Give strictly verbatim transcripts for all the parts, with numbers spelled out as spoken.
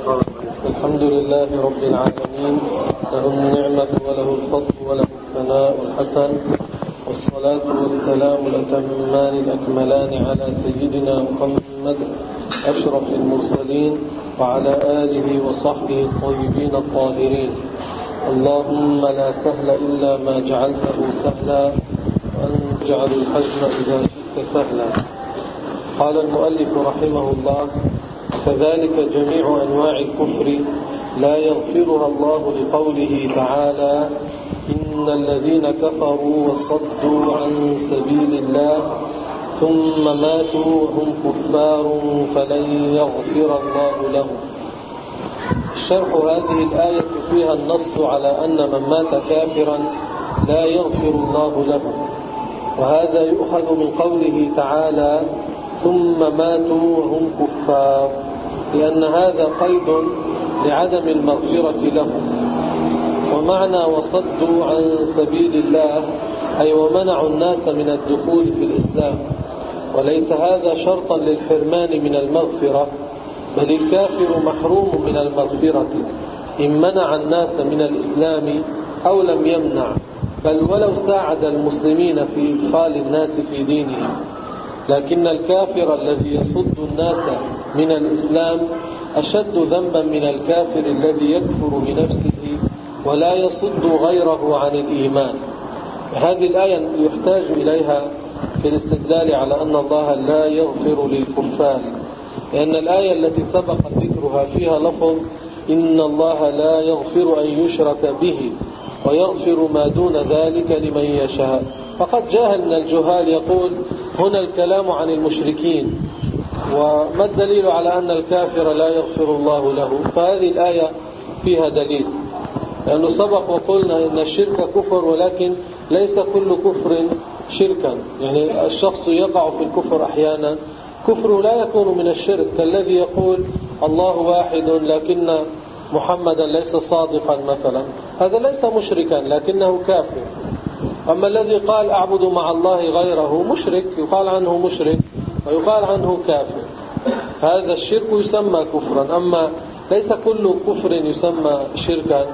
الحمد لله رب العالمين، له النعمة وله الفضل وله الثناء الحسن، والصلاة والسلام الأتمان الأكملان على سيدنا محمد أشرف المرسلين وعلى آله وصحبه الطيبين الطاهرين. اللهم لا سهل إلا ما جعلته سهلا، وأن تجعل الحزن إذا شئت سهلا. قال المؤلف رحمه الله: كذلك جميع أنواع الكفر لا يغفرها الله لقوله تعالى: إن الذين كفروا وصدوا عن سبيل الله ثم ماتوا وهم كفار فلن يغفر الله لهم. شرح هذه الآية فيها النص على أن من مات كافرا لا يغفر الله له، وهذا يؤخذ من قوله تعالى: ثم ماتوا وهم كفار، لأن هذا قيد لعدم المغفرة لهم. ومعنى وصدوا عن سبيل الله أي ومنعوا الناس من الدخول في الإسلام، وليس هذا شرطا للحرمان من المغفرة، بل الكافر محروم من المغفرة إن منع الناس من الإسلام أو لم يمنع، بل ولو ساعد المسلمين في إدخال الناس في دينهم. لكن الكافر الذي يصد الناس من الإسلام أشد ذنبا من الكافر الذي يكفر بنفسه ولا يصد غيره عن الإيمان. هذه الآية يحتاج إليها في الاستدلال على أن الله لا يغفر للكفار، لأن الآية التي سبق ذكرها فيها لفظ: إن الله لا يغفر أن يشرك به ويغفر ما دون ذلك لمن يشاء. فقد جاهل من الجهال يقول: هنا الكلام عن المشركين، وما الدليل على أن الكافر لا يغفر الله له؟ فهذه الآية فيها دليل، لأنه سبق وقلنا إن الشرك كفر، ولكن ليس كل كفر شركا، يعني الشخص يقع في الكفر أحيانا، كفر لا يكون من الشرك، كالذي يقول الله واحد لكن محمدا ليس صادقا مثلا، هذا ليس مشركا لكنه كافر. أما الذي قال أعبد مع الله غيره مشرك، يقال عنه مشرك ويقال عنه كافر، هذا الشرك يسمى كفرا، أما ليس كل كفر يسمى شركا.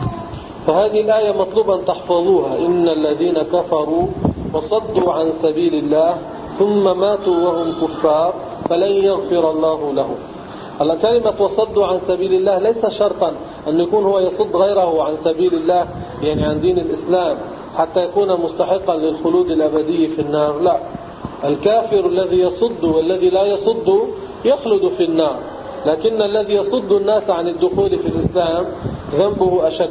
فهذه الآية مطلوب أن تحفظوها: إن الذين كفروا وصدوا عن سبيل الله ثم ماتوا وهم كفار فلن يغفر الله لهم. هلا كلمة وصدوا عن سبيل الله ليس شرطا أن يكون هو يصد غيره عن سبيل الله، يعني عن دين الإسلام، حتى يكون مستحقا للخلود الأبدي في النار. لا، الكافر الذي يصد والذي لا يصد يخلد في النار، لكن الذي يصد الناس عن الدخول في الإسلام ذنبه أشد.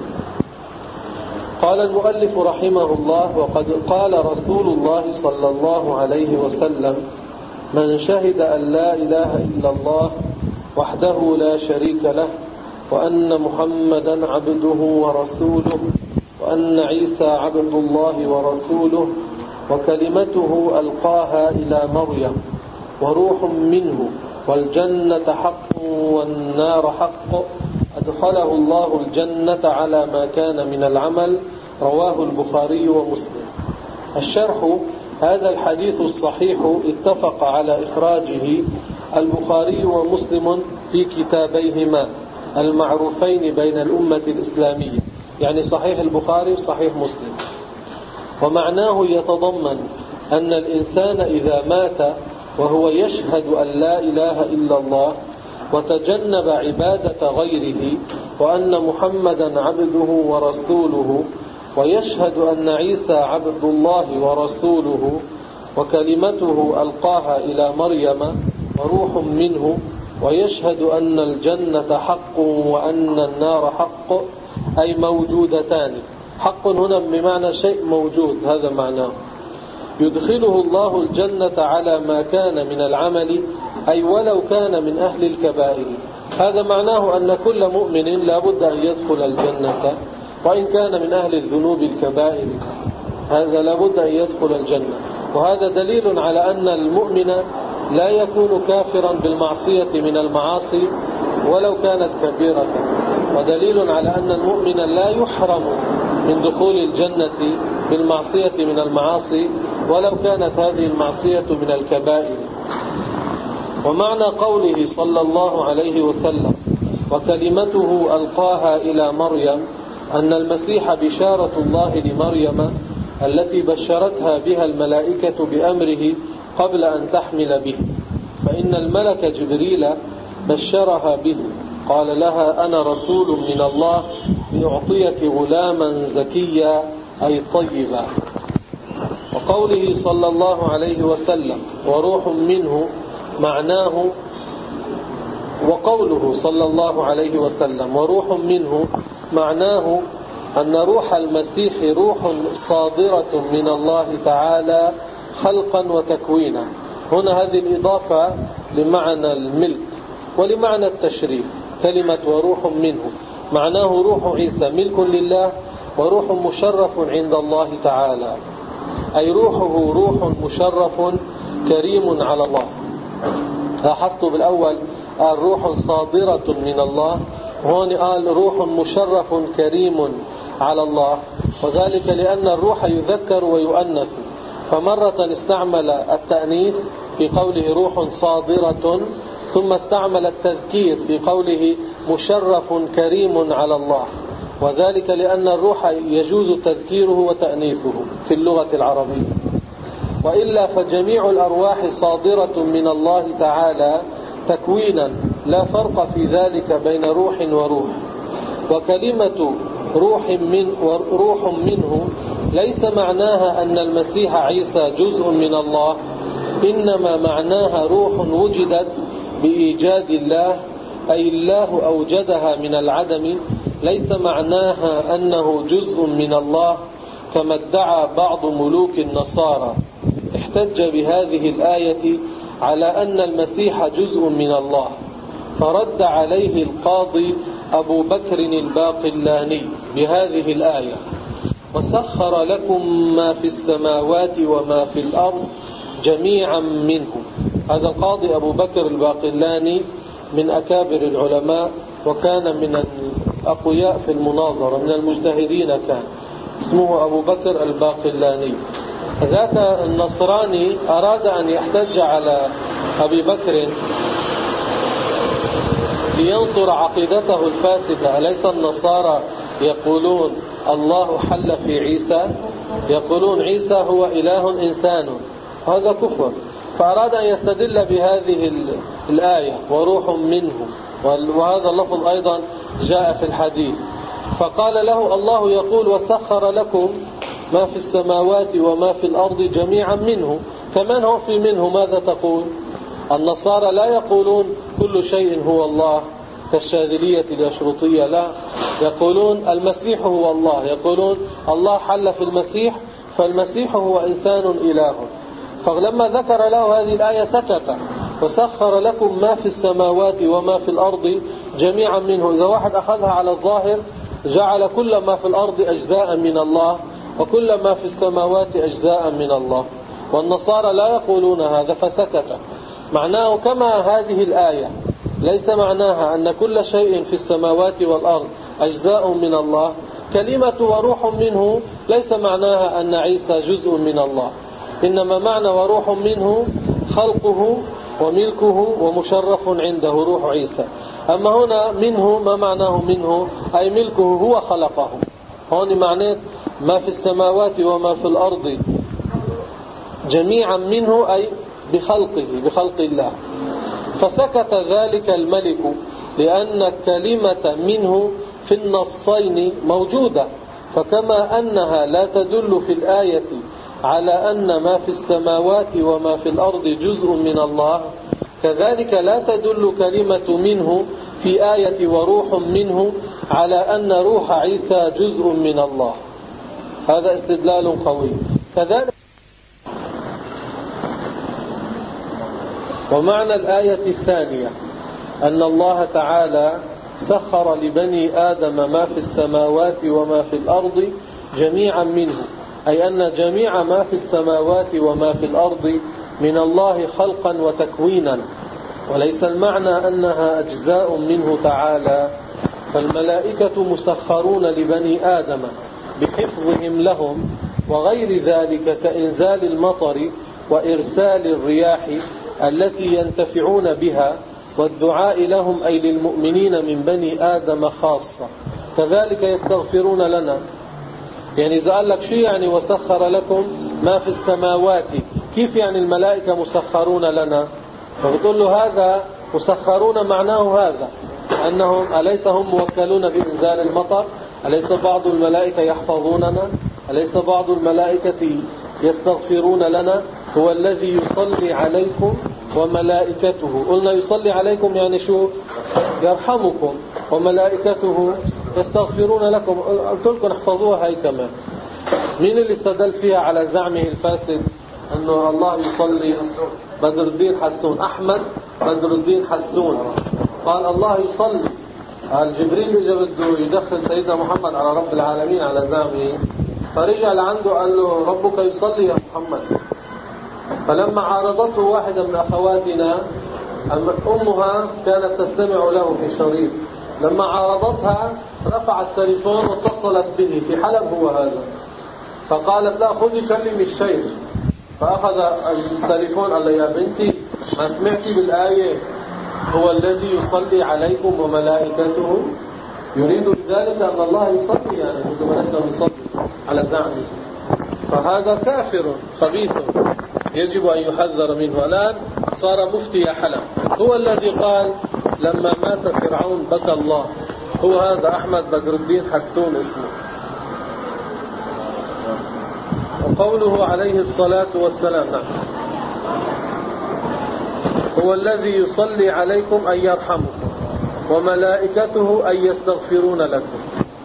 قال المؤلف رحمه الله: وقد قال رسول الله صلى الله عليه وسلم: من شهد أن لا إله إلا الله وحده لا شريك له، وأن محمدا عبده ورسوله، وأن عيسى عبد الله ورسوله، وكلمته ألقاها إلى مريم، وروح منه، والجنة حق والنار حق، أدخله الله الجنة على ما كان من العمل. رواه البخاري ومسلم. الشرح: هذا الحديث الصحيح اتفق على إخراجه البخاري ومسلم في كتابيهما المعروفين بين الأمة الإسلامية، يعني صحيح البخاري وصحيح مسلم. ومعناه يتضمن أن الإنسان إذا مات وهو يشهد أن لا إله إلا الله وتجنب عبادة غيره، وأن محمدا عبده ورسوله، ويشهد أن عيسى عبد الله ورسوله، وكلمته ألقاها إلى مريم، وروح منه، ويشهد أن الجنة حق وأن النار حق، أي موجودتان. حق هنا بمعنى شيء موجود، هذا معناه. يدخله الله الجنة على ما كان من العمل، أي ولو كان من أهل الكبائر. هذا معناه أن كل مؤمن لا بد أن يدخل الجنة، وإن كان من أهل الذنوب الكبائر، هذا لا بد أن يدخل الجنة. وهذا دليل على أن المؤمن لا يكون كافرا بالمعصية من المعاصي ولو كانت كبيرة، ودليل على أن المؤمن لا يحرم من دخول الجنة بالمعصية من المعاصي ولو كانت هذه المعصية من الكبائر. ومعنى قوله صلى الله عليه وسلم: وكلمته ألقاها إلى مريم، أن المسيح بشارة الله لمريم التي بشرتها بها الملائكة بأمره قبل أن تحمل به، فإن الملك جبريل بشرها به، قال لها: أنا رسول من الله لأعطيك غلاما زكيا أي طيبا. وقوله صلى الله عليه وسلم: وروح منه، معناه وقوله صلى الله عليه وسلم وروح منه معناه أن روح المسيح روح صادرة من الله تعالى خلقا وتكوينا. هنا هذه الإضافة لمعنى الملك ولمعنى التشريف. كلمة وروح منه معناه روح عيسى ملك لله وروح مشرف عند الله تعالى، أي روحه روح مشرف كريم على الله. لاحظت بالأول قال روح صادرة من الله، وهون قال روح مشرف كريم على الله، وذلك لأن الروح يذكر ويؤنث، فمرة استعمل التأنيث في قوله روح صادرة، ثم استعمل التذكير في قوله مشرف كريم على الله، وذلك لأن الروح يجوز تذكيره وتأنيثه في اللغة العربية. وإلا فجميع الأرواح صادرة من الله تعالى تكوينا، لا فرق في ذلك بين روح وروح. وكلمة روح من وروح منه ليس معناها أن المسيح عيسى جزء من الله، إنما معناها روح وجدت بإيجاد الله، أي الله أوجدها من العدم، ليس معناها أنه جزء من الله كما ادعى بعض ملوك النصارى. احتج بهذه الآية على أن المسيح جزء من الله، فرد عليه القاضي أبو بكر الباقلاني بهذه الآية: وسخر لكم ما في السماوات وما في الأرض جميعا منه. هذا القاضي أبو بكر الباقلاني من أكابر العلماء، وكان من الأقوياء في المناظرة، من المجتهدين كان، اسمه أبو بكر الباقلاني. ذاك النصراني أراد أن يحتج على أبي بكر لينصر عقيدته الفاسدة. أليس النصارى يقولون الله حل في عيسى؟ يقولون عيسى هو إله إنسان، هذا كفر. فأراد أن يستدل بهذه الآية وروح منه، وهذا اللفظ أيضا جاء في الحديث. فقال له الله يقول: وسخر لكم ما في السماوات وما في الأرض جميعا منه. كمان هو في منه ماذا تقول؟ النصارى لا يقولون كل شيء هو الله كالشاذلية الأشرطية، لا، يقولون المسيح هو الله، يقولون الله حل في المسيح، فالمسيح هو إنسان إله. فلما ذكر له هذه الآية سكت: وسخر لكم ما في السماوات وما في الأرض جميعا منه. إذا واحد أخذها على الظاهر جعل كل ما في الأرض أجزاء من الله وكل ما في السماوات أجزاء من الله، والنصارى لا يقولون هذا، فسكت. معناه كما هذه الآية ليس معناها أن كل شيء في السماوات والأرض أجزاء من الله، كلمة وروح منه ليس معناها أن عيسى جزء من الله، إنما معنى وروح منه خلقه وملكه ومشرف عنده روح عيسى. أما هنا منه ما معناه منه؟ أي ملكه، هو خلقه. هون معناه ما في السماوات وما في الأرض جميعا منه، أي بخلقه، بخلق الله. فسكت ذلك الملك لأن كلمة منه في النصين موجودة، فكما أنها لا تدل في الآية على أن ما في السماوات وما في الأرض جزء من الله، كذلك لا تدل كلمة منه في آية وروح منه على أن روح عيسى جزء من الله. هذا استدلال قوي. كذلك ومعنى الآية الثانية أن الله تعالى سخر لبني آدم ما في السماوات وما في الأرض جميعا منه، أي أن جميع ما في السماوات وما في الأرض من الله خلقا وتكوينا، وليس المعنى أنها أجزاء منه تعالى. فالملائكة مسخرون لبني آدم بحفظهم لهم وغير ذلك كإنزال المطر وإرسال الرياح التي ينتفعون بها، والدعاء لهم أي للمؤمنين من بني آدم خاصة، كذلك يستغفرون لنا. يعني إذا قال لك شيء يعني وسخر لكم ما في السماوات، كيف يعني الملائكة مسخرون لنا؟ فبتقول له هذا مسخرون معناه هذا، أنهم أليس هم موكلون بإنزال المطر؟ أليس بعض الملائكة يحفظوننا؟ أليس بعض الملائكة يستغفرون لنا؟ هو الذي يصلي عليكم وملائكته. قلنا يصلي عليكم يعني شو؟ يرحمكم. وملائكته يستغفرون لكم. قلت لكم احفظوها هاي كمان. مين اللي استدل فيها على زعمه الفاسد أنه الله يصلي؟ بدر الدين حسون. أحمد بدر الدين حسون قال الله يصلي. قال جبريل اجى بده يدخل سيدنا محمد على رب العالمين على زعمه، فرجع لعنده قال له ربك يصلي يا محمد. فلما عارضته واحدة من أخواتنا، أمها كانت تستمع له في شريط، لما عارضتها رفع التليفون واتصلت به في حلب هو هذا، فقالت لا خذي كلمي الشيخ. فأخذ التليفون قال له يا بنتي ما سمعتي بالآية هو الذي يصلي عليكم وملائكته؟ يريد بذلك أن الله يصلي، يعني نحن نصلي على زعمه. فهذا كافر خبيث يجب أن يحذر منه. الآن صار مفتي حلب، هو الذي قال لما مات فرعون بكى الله. هو هذا أحمد بدر الدين حسون اسمه. وقوله عليه الصلاة والسلام هو الذي يصلي عليكم أن يرحمكم وملائكته أن يستغفرون لكم.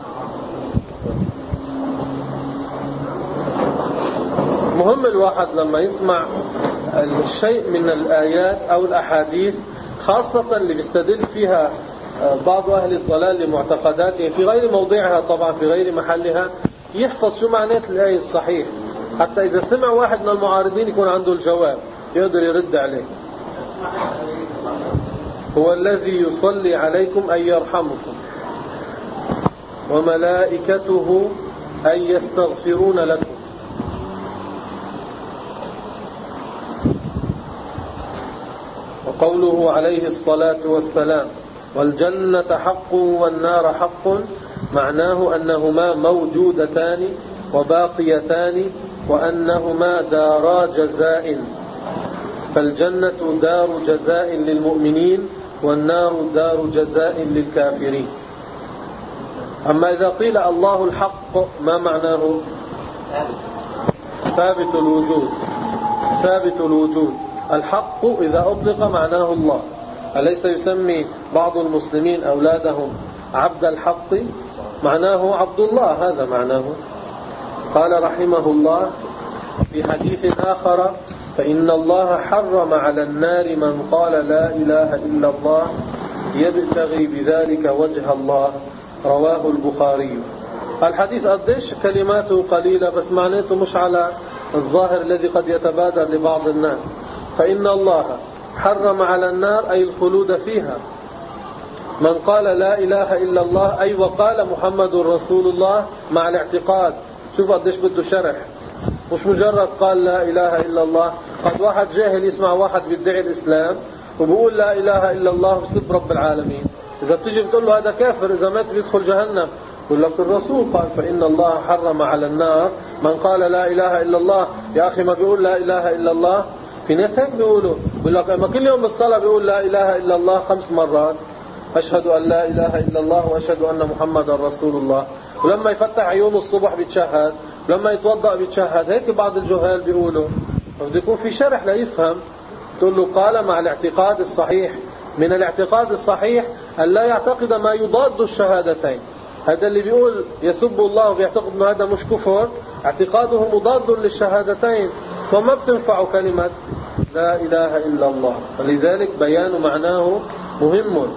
مهم الواحد لما يسمع الشيء من الآيات أو الأحاديث، خاصة اللي بيستدل فيها بعض أهل الضلال لمعتقداته في غير موضعها، طبعا في غير محلها، يحفظ شو معنات الآية الصحيح، حتى إذا سمع واحد من المعارضين يكون عنده الجواب يقدر يرد عليه. هو الذي يصلي عليكم أن يرحمكم وملائكته أن يستغفرون لكم. وقوله عليه الصلاة والسلام والجنة حق والنار حق، معناه أنهما موجودتان وباقيتان وأنهما دارا جزاء، فالجنة دار جزاء للمؤمنين والنار دار جزاء للكافرين. أما إذا قيل الله الحق ما معناه؟ ثابت الوجود. ثابت الوجود. الحق إذا أطلق معناه الله. أليس يسمي بعض المسلمين أولادهم عبد الحق؟ معناه عبد الله، هذا معناه. قال رحمه الله في حديث آخر فإن الله حرم على النار من قال لا إله إلا الله يبتغي بذلك وجه الله، رواه البخاري. الحديث قديش كلماته قليلة بس معناته مش على الظاهر الذي قد يتبادر لبعض الناس. فإن الله حرم على النار أي الخلود فيها من قال لا إله إلا الله، أي وقال محمد رسول الله مع الاعتقاد. شوف قديش بده شرح، مش مجرد قال لا إله إلا الله. قد واحد جاهل يسمع واحد بيدعي الإسلام وبيقول لا إله إلا الله وسب رب العالمين، إذا بتيجي بتقول له هذا كافر، إذا مات بيدخل جهنم. يقول لك الرسول قال فإن الله حرم على النار من قال لا إله إلا الله. يا أخي ما بيقول لا إله إلا الله؟ في ناس هيك بيقولوا، بيقول لك أما كل يوم بالصلاة بيقول لا إله إلا الله خمس مرات، أشهد أن لا إله إلا الله وأشهد أن محمد رسول الله، ولما يفتح عيونه الصبح بيتشهد، ولما يتوضأ بيتشهد. هيك بعض الجهال بيقولوا. فبده يكون في شرح لا يفهم. تقول له قال مع الاعتقاد الصحيح. من الاعتقاد الصحيح أن لا يعتقد ما يضاد الشهادتين. هذا اللي بيقول يسب الله وبيعتقد أن هذا مش كفر، اعتقاده مضاد للشهادتين، وما بتنفع كلمة لا إله إلا الله. فلذلك بيان معناه مهم.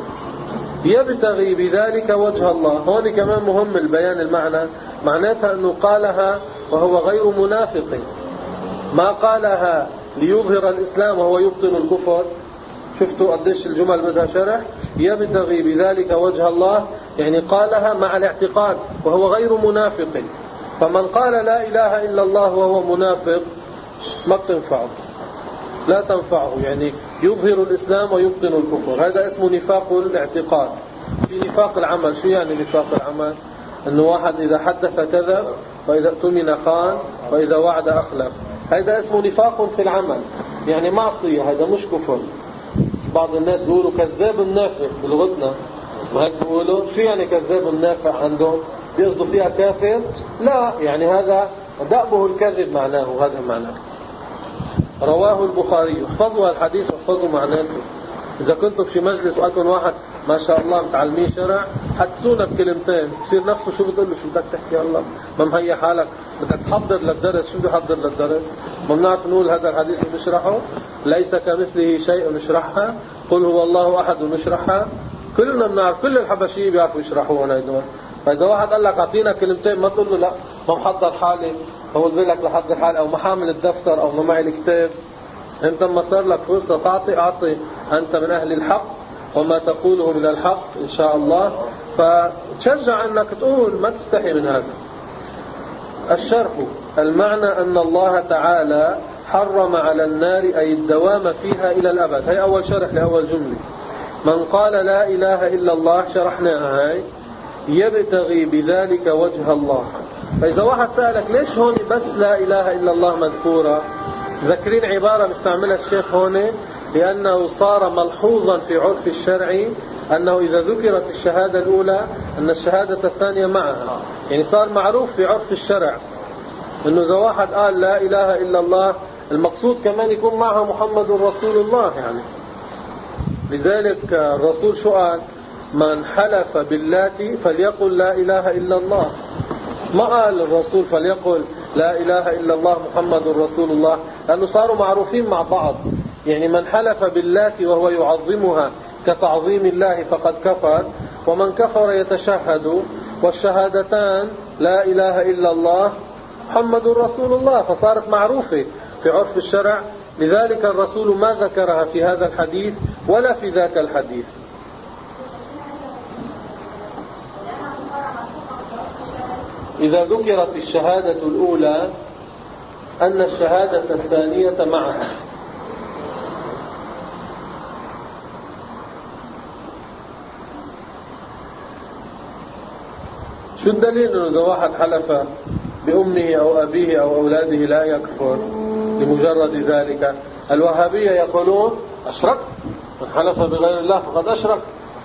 يبتغي بذلك وجه الله، هون كمان مهم البيان المعنى. معناتها أنه قالها وهو غير منافق، ما قالها ليظهر الإسلام وهو يبطن الكفر. شفتوا قديش الجمل بدها شرح. يبتغي بذلك وجه الله يعني قالها مع الاعتقاد وهو غير منافق. فمن قال لا إله إلا الله وهو منافق ما بتنفعه، لا تنفعه. يعني يظهر الإسلام ويبطن الكفر، هذا اسمه نفاق الاعتقاد. في نفاق العمل. شو يعني نفاق العمل؟ أنه واحد إذا حدث كذب، وإذا اؤتمن خان، وإذا وعد أخلف. هذا اسمه نفاق في العمل، يعني معصية، هذا مش كفر. بعض الناس بيقولوا كذاب النافع بلغتنا، ما هيك بيقولوا. شو يعني كذاب النافع عندهم؟ بيقصدوا فيها كافر؟ لا، يعني هذا دأبه الكذب معناه، هذا معناه. رواه البخاري. احفظوا الحديث واحفظوا معناته. إذا كنتم في مجلس وأكون واحد ما شاء الله متعلمين شرع، حدثونا بكلمتين، بصير نفسه شو بتقول له، شو بدك تحكي الله، ما مهيئ حالك، بدك تحضر للدرس. شو بده يحضر للدرس؟ ما بنعرف نقول هذا الحديث ونشرحه، ليس كمثله شيء ونشرحها، قل هو الله أحد ونشرحها. كلنا بنعرف، كل الحبشية بيعرفوا يشرحوها هيدول. فإذا واحد قال لك أعطينا كلمتين، ما تقول له لا ما محضر حالي، هو بقول لك لحضر حالي، أو ما حامل الدفتر، أو ما معي الكتاب. أنت ما صار لك فرصة تعطي، أعطي. أنت من أهل الحق، وما تقوله من الحق إن شاء الله. فتشجع أنك تقول، ما تستحي من هذا. الشرح. المعنى أن الله تعالى حرم على النار أي الدوام فيها إلى الأبد. هي أول شرح لأول جملة. من قال لا إله إلا الله، شرحناها هاي، يبتغي بذلك وجه الله. فإذا واحد سألك ليش هون بس لا إله إلا الله مذكورة، ذكرين عبارة بيستعملها الشيخ هون، لأنه صار ملحوظا في عرف الشرع أنه إذا ذكرت الشهادة الأولى أن الشهادة الثانية معها. يعني صار معروف في عرف الشرع أنه إذا واحد قال لا إله إلا الله، المقصود كمان يكون معها محمد رسول الله. يعني لذلك الرسول شو قال؟ من حلف باللات فليقل لا إله إلا الله. ما قال الرسول فليقل لا إله إلا الله محمد رسول الله، لأنه صاروا معروفين مع بعض. يعني من حلف باللات وهو يعظمها كتعظيم الله فقد كفر، ومن كفر يتشهد، والشهادتان لا إله إلا الله محمد رسول الله، فصارت معروفة في عرف الشرع. لذلك الرسول ما ذكرها في هذا الحديث ولا في ذاك الحديث. إذا ذكرت الشهادة الأولى أن الشهادة الثانية معها. شو الدليل أنه إذا واحد حلف بأمه أو أبيه أو أولاده لا يكفر لمجرد ذلك؟ الوهابية يقولون أشرك، من حلف بغير الله فقد أشرك.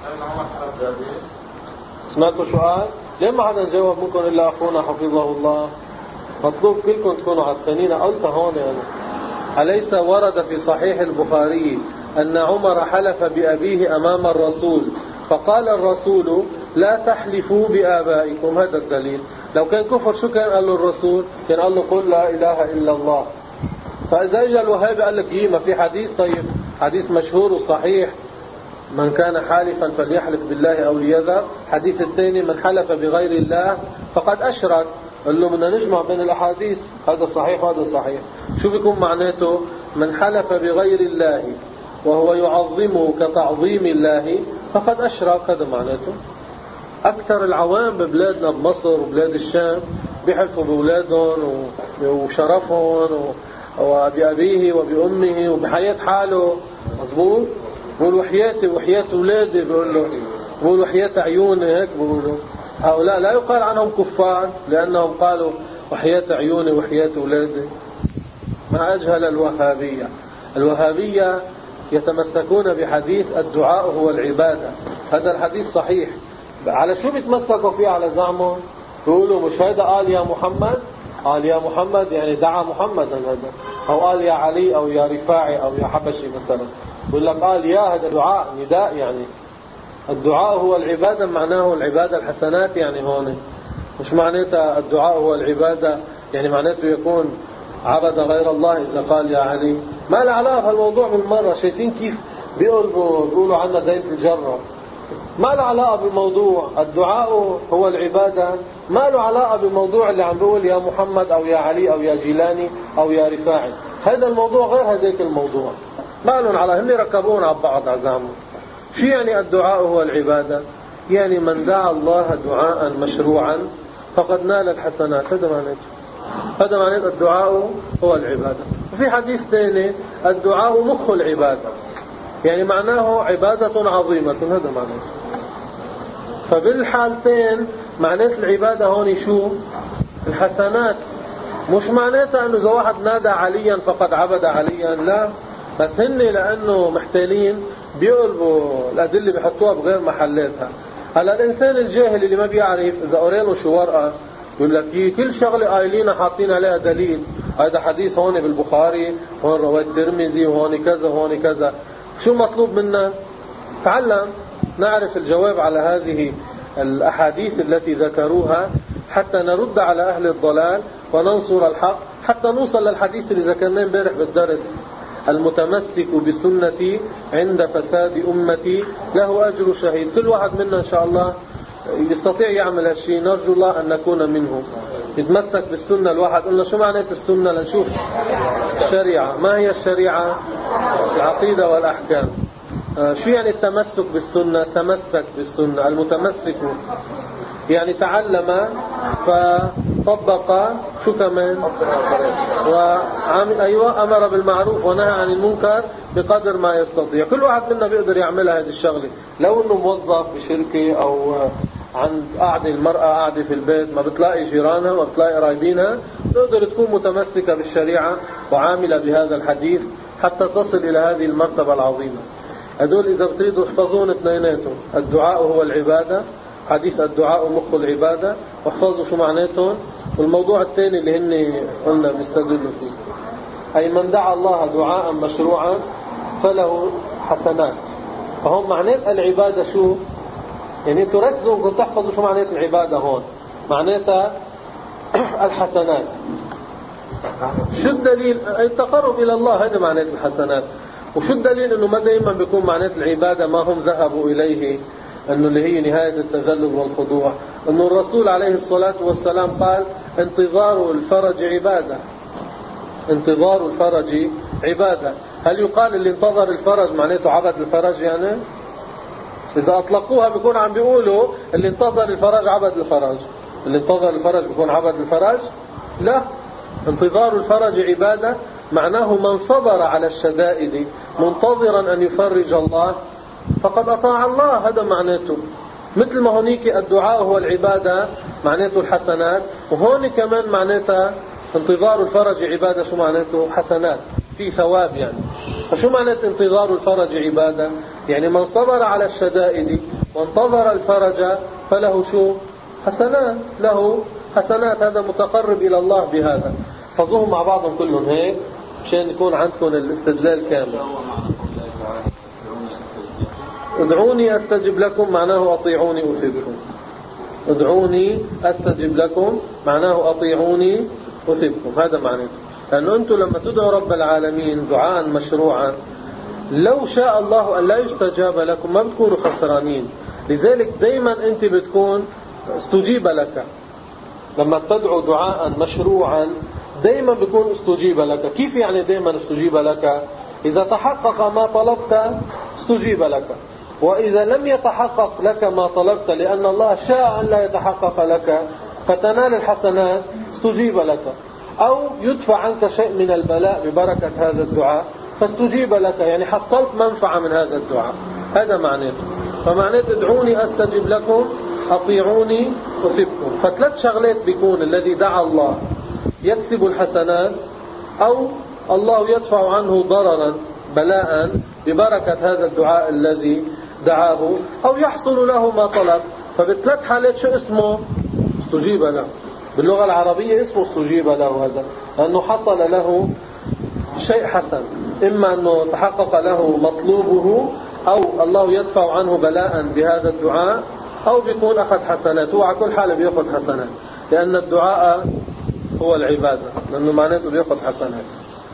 سمعتوا سؤال؟ ليه ما حدا نجاوب منكم إلا أخونا حفظه الله؟ مطلوب كلكم تكونوا عارفين. قلت هون أنا، أليس ورد في صحيح البخاري أن عمر حلف بأبيه أمام الرسول فقال الرسول لا تحلفوا بآبائكم؟ هذا الدليل. لو كان كفر شو كان قال له الرسول؟ كان قال له قل لا إله إلا الله. فإذا اجى الوهابي قال لك إيه ما في حديث، طيب حديث مشهور وصحيح من كان حالفا فليحلف بالله أو ليذر. حديث الثاني من حلف بغير الله فقد أشرك. قال له بدنا نجمع بين الأحاديث، هذا صحيح وهذا صحيح. شو بيكون معناته؟ من حلف بغير الله وهو يعظمه كتعظيم الله فقد أشرك، هذا معناته. أكثر العوام ببلادنا بمصر وبلاد الشام بيحلفوا بأولادهم وشرفهم وبأبيه وبأمه وبحياة حاله. مظبوط؟ بقول وحياتي وحياة أولادي، بقول له بقول وحياة عيوني، هيك بقولوا. هؤلاء لا يقال عنهم كفار لأنهم قالوا وحياة عيوني وحياة أولادي. ما أجهل الوهابية. الوهابية يتمسكون بحديث الدعاء هو العبادة. هذا الحديث صحيح. على شو بيتمسكوا فيه؟ على زعمهم بيقولوا مش هذا قال يا محمد، قال يا محمد يعني دعا محمدا هذا، أو قال يا علي أو يا رفاعي أو يا حبشي مثلا. يقول لك قال يا، هذا دعاء نداء. يعني الدعاء هو العبادة، معناه العبادة الحسنات. يعني هون مش معناته الدعاء هو العبادة يعني معناته يكون عبد غير الله إذا قال يا علي. ما له علاقة الموضوع بالمرة. شايفين كيف بيقولوا بيقولوا عنا دين الجرة؟ ما له علاقة بالموضوع. الدعاء هو العبادة، ما له علاقة بالموضوع اللي عم بيقول يا محمد أو يا علي أو يا جيلاني أو يا رفاعي. هذا الموضوع غير هذيك الموضوع. ما لهم علاقة، هم ركبون على بعض عزامهم. شو يعني الدعاء هو العبادة؟ يعني من دعا الله دعاء مشروعا فقد نال الحسنات. هذا معناته هذا معناته الدعاء هو العبادة. وفي حديث ثاني الدعاء مخ العبادة. يعني معناه عبادة عظيمة، هذا معناه. فبالحالتين معنات العبادة هون شو؟ الحسنات. مش معناتها انه اذا واحد نادى عليا فقد عبد عليا، لا، بس هن لانه محتالين بيقلبوا الادله بيحطوها بغير محلاتها. هلا الانسان الجاهل اللي ما بيعرف اذا قرينا شو ورقه يقول لك كل شغله قايلينها حاطين عليها دليل، هذا حديث هون بالبخاري، هون رواه الترمذي، وهون كذا وهون كذا. شو مطلوب منا؟ تعلم نعرف الجواب على هذه الاحاديث التي ذكروها حتى نرد على اهل الضلال وننصر الحق، حتى نوصل للحديث اللي ذكرناه امبارح بالدرس: المتمسك بسنتي عند فساد امتي له اجر شهيد. كل واحد منا ان شاء الله يستطيع يعمل هالشيء، نرجو الله ان نكون منهم. يتمسك بالسنه. الواحد قلنا شو معنات السنه لنشوف. الشريعه. ما هي الشريعه؟ العقيده والاحكام. آه شو يعني التمسك بالسنه؟ تمسك بالسنه. المتمسك يعني تعلم فطبق، شو كمان؟ وعمل، ايوه، امر بالمعروف ونهى عن المنكر بقدر ما يستطيع. كل واحد منا بيقدر يعملها هذه الشغله. لو انه موظف بشركه او عند قاعده المراه قاعده في البيت ما بتلاقي جيرانها ما بتلاقي قرايبينها، تقدر تكون متمسكه بالشريعه وعامله بهذا الحديث حتى تصل الى هذه المرتبه العظيمه. هدول اذا بتريدوا احفظون اثنيناتهم، الدعاء هو العباده، حديث الدعاء مخ العبادة، واحفظوا شو معناتهم. والموضوع الثاني اللي هن قلنا بيستدلوا فيه، أي من دعا الله دعاء مشروعا فله حسنات. فهم معنات العبادة شو؟ يعني انتوا ركزوا انكم تحفظوا شو معنات العبادة هون. معناتها الحسنات. شو الدليل؟ التقرب إلى الله، هذا معنات الحسنات. وشو الدليل انه ما دائما بيكون معنات العبادة ما هم ذهبوا إليه، أنه اللي هي نهاية التذلل والخضوع؟ أنه الرسول عليه الصلاة والسلام قال: انتظار الفرج عبادة. انتظار الفرج عبادة. هل يقال اللي انتظر الفرج معناته عبد الفرج؟ يعني إذا أطلقوها بيكون عم بيقولوا اللي انتظر الفرج عبد الفرج. اللي انتظر الفرج بيكون عبد الفرج؟ لا. انتظار الفرج عبادة معناه من صبر على الشدائد منتظرا أن يفرج الله فقد أطاع الله. هذا معناته. مثل ما هونيك الدعاء هو العبادة معناته الحسنات، وهون كمان معناتها انتظار الفرج عبادة. شو معناته؟ حسنات، في ثواب يعني. فشو معنات انتظار الفرج عبادة؟ يعني من صبر على الشدائد وانتظر الفرج فله شو؟ حسنات. له حسنات. هذا متقرب إلى الله بهذا. فضوهم مع بعضهم كلهم هيك مشان يكون عندكم الاستدلال كامل. ادعوني استجب لكم معناه اطيعوني اثبكم. ادعوني استجب لكم معناه اطيعوني اثبكم. هذا معناته. لانه انتم لما تدعوا رب العالمين دعاء مشروعا لو شاء الله ان لا يستجاب لكم ما بتكونوا خسرانين. لذلك دائما انت بتكون استجيب لك. لما تدعو دعاء مشروعا دائما بيكون استجيب لك. كيف يعني دائما استجيب لك؟ اذا تحقق ما طلبت استجيب لك، وإذا لم يتحقق لك ما طلبت لأن الله شاء أن لا يتحقق لك فتنال الحسنات استجيب لك، أو يدفع عنك شيء من البلاء ببركة هذا الدعاء فاستجيب لك، يعني حصلت منفعة من هذا الدعاء. هذا معناته. فمعناته ادعوني أستجب لكم، أطيعوني أثبكم. فثلاث شغلات بيكون: الذي دعا الله يكسب الحسنات، أو الله يدفع عنه ضررا بلاء ببركة هذا الدعاء الذي دعاه، أو يحصل له ما طلب. فبثلاث حالات شو اسمه؟ استجيب له. باللغة العربية اسمه استجيب له هذا، لأنه حصل له شيء حسن، إما أنه تحقق له مطلوبه، أو الله يدفع عنه بلاء بهذا الدعاء، أو بيكون أخذ حسنات. هو على كل حال بيأخذ حسنات، لأن الدعاء هو العبادة، لأنه معناته بيأخذ حسنات.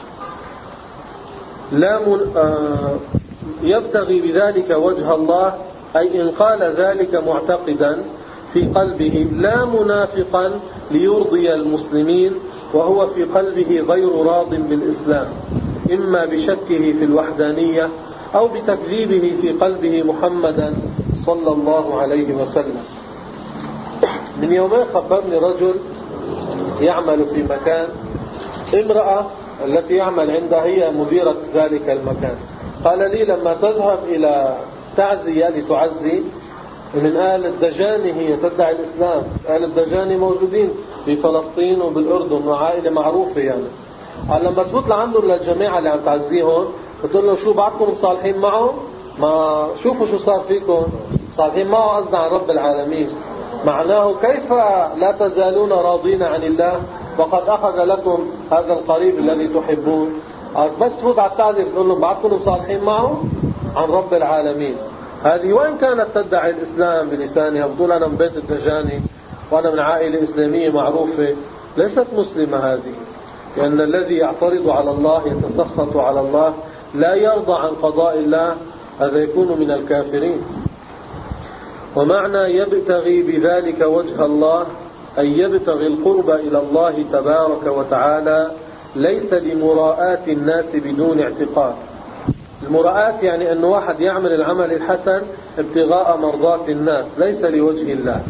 لا من آه يبتغي بذلك وجه الله، أي إن قال ذلك معتقدا في قلبه لا منافقا ليرضي المسلمين وهو في قلبه غير راض بالإسلام، إما بشكه في الوحدانية أو بتكذيبه في قلبه محمدا صلى الله عليه وسلم. من يومين خبرني رجل يعمل في مكان، امرأة التي يعمل عندها هي مديرة ذلك المكان، قال لي لما تذهب إلى تعزية لتعزي من آل الدجاني، هي تدعي الإسلام، آل الدجاني موجودين في فلسطين وبالأردن وعائلة معروفة يعني. قال لما تفوت لعندهم للجماعة اللي عم تعزيهم بتقول له شو بعدكم صالحين معهم؟ ما شوفوا شو صار فيكم صالحين معه، قصد عن رب العالمين. معناه كيف لا تزالون راضين عن الله وقد أخذ لكم هذا القريب الذي تحبون. بس تفوت على التعزية بتقول لهم بعدكم صالحين معه عن رب العالمين. هذه وإن كانت تدعي الإسلام بلسانها، بتقول أنا من بيت الدجاني وأنا من عائلة إسلامية معروفة، ليست مسلمة هذه، لأن الذي يعترض على الله يتسخط على الله لا يرضى عن قضاء الله هذا يكون من الكافرين. ومعنى يبتغي بذلك وجه الله أي يبتغي القرب إلى الله تبارك وتعالى ليس لمراءات الناس بدون اعتقاد. المراءات يعني أن واحد يعمل العمل الحسن ابتغاء مرضات الناس ليس لوجه الله.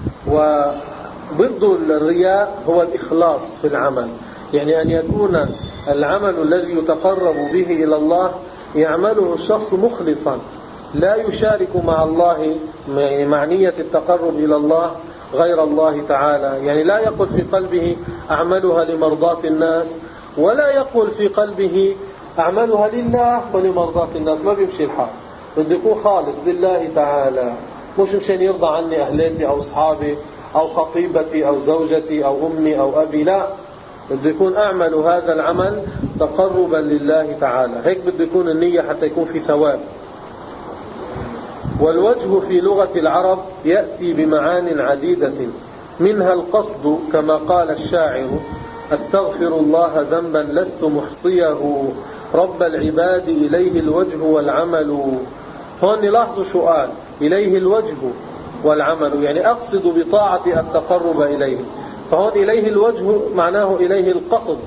وضد الرياء هو الإخلاص في العمل، يعني أن يكون العمل الذي يتقرب به إلى الله يعمله الشخص مخلصا لا يشارك مع الله معنية التقرب إلى الله غير الله تعالى، يعني لا يقول في قلبه أعملها لمرضات الناس ولا يقول في قلبه أعملها لله ولمرضات الناس. ما بيمشي الحال، بده يكون خالص لله تعالى، مش مشان يرضى عني أهلتي أو أصحابي أو خطيبتي أو زوجتي أو أمي أو أبي، لا، بده يكون أعمل هذا العمل تقربا لله تعالى. هيك بده يكون النية حتى يكون في ثواب. والوجه في لغة العرب يأتي بمعان عديدة منها القصد كما قال الشاعر أستغفر الله ذنبا لست محصيه رب العباد إليه الوجه والعمل. هون لاحظوا شو قال إليه الوجه والعمل، يعني أقصد بطاعة التقرب إليه. فهون إليه الوجه معناه إليه القصد،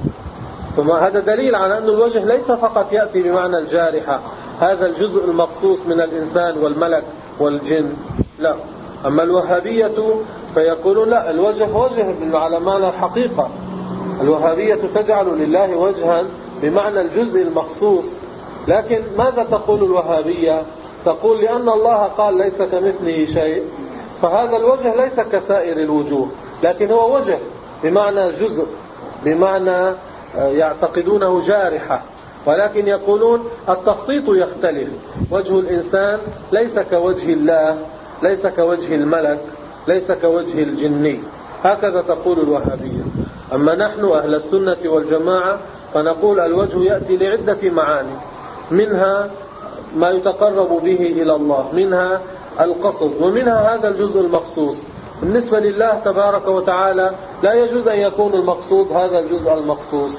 فما هذا دليل على أن الوجه ليس فقط يأتي بمعنى الجارحة، هذا الجزء المخصوص من الإنسان والملك والجن، لا. أما الوهابية فيقولون لا، الوجه وجه على معنى الحقيقة. الوهابية تجعل لله وجها بمعنى الجزء المخصوص. لكن ماذا تقول الوهابية؟ تقول لأن الله قال ليس كمثله شيء، فهذا الوجه ليس كسائر الوجوه، لكن هو وجه بمعنى جزء، بمعنى يعتقدونه جارحة. ولكن يقولون التخطيط يختلف، وجه الإنسان ليس كوجه الله، ليس كوجه الملك، ليس كوجه الجني. هكذا تقول الوهابية. أما نحن أهل السنة والجماعة فنقول الوجه يأتي لعدة معاني، منها ما يتقرب به إلى الله، منها القصد، ومنها هذا الجزء المخصوص. بالنسبة لله تبارك وتعالى لا يجوز أن يكون المقصود هذا الجزء المخصوص.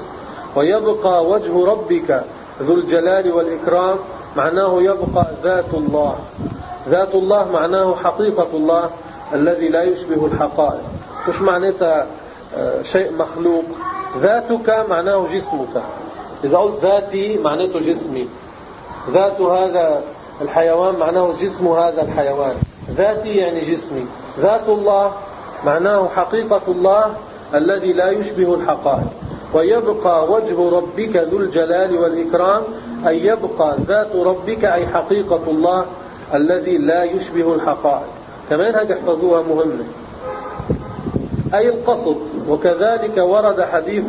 ويبقى وجه ربك ذو الجلال والإكرام معناه يبقى ذات الله. ذات الله معناه حقيقة الله الذي لا يشبه الحقائق، مش معناتها شيء مخلوق. ذاتك معناه جسمك، إذا قلت ذاتي معناته جسمي. ذات هذا الحيوان معناه جسم هذا الحيوان، ذاتي يعني جسمي. ذات الله معناه حقيقة الله الذي لا يشبه الحقائق. ويبقى وجه ربك ذو الجلال والإكرام أي يبقى ذات ربك أي حقيقة الله الذي لا يشبه الحقائق. كمان هذه احفظوها مهمة، أي القصد. وكذلك ورد حديث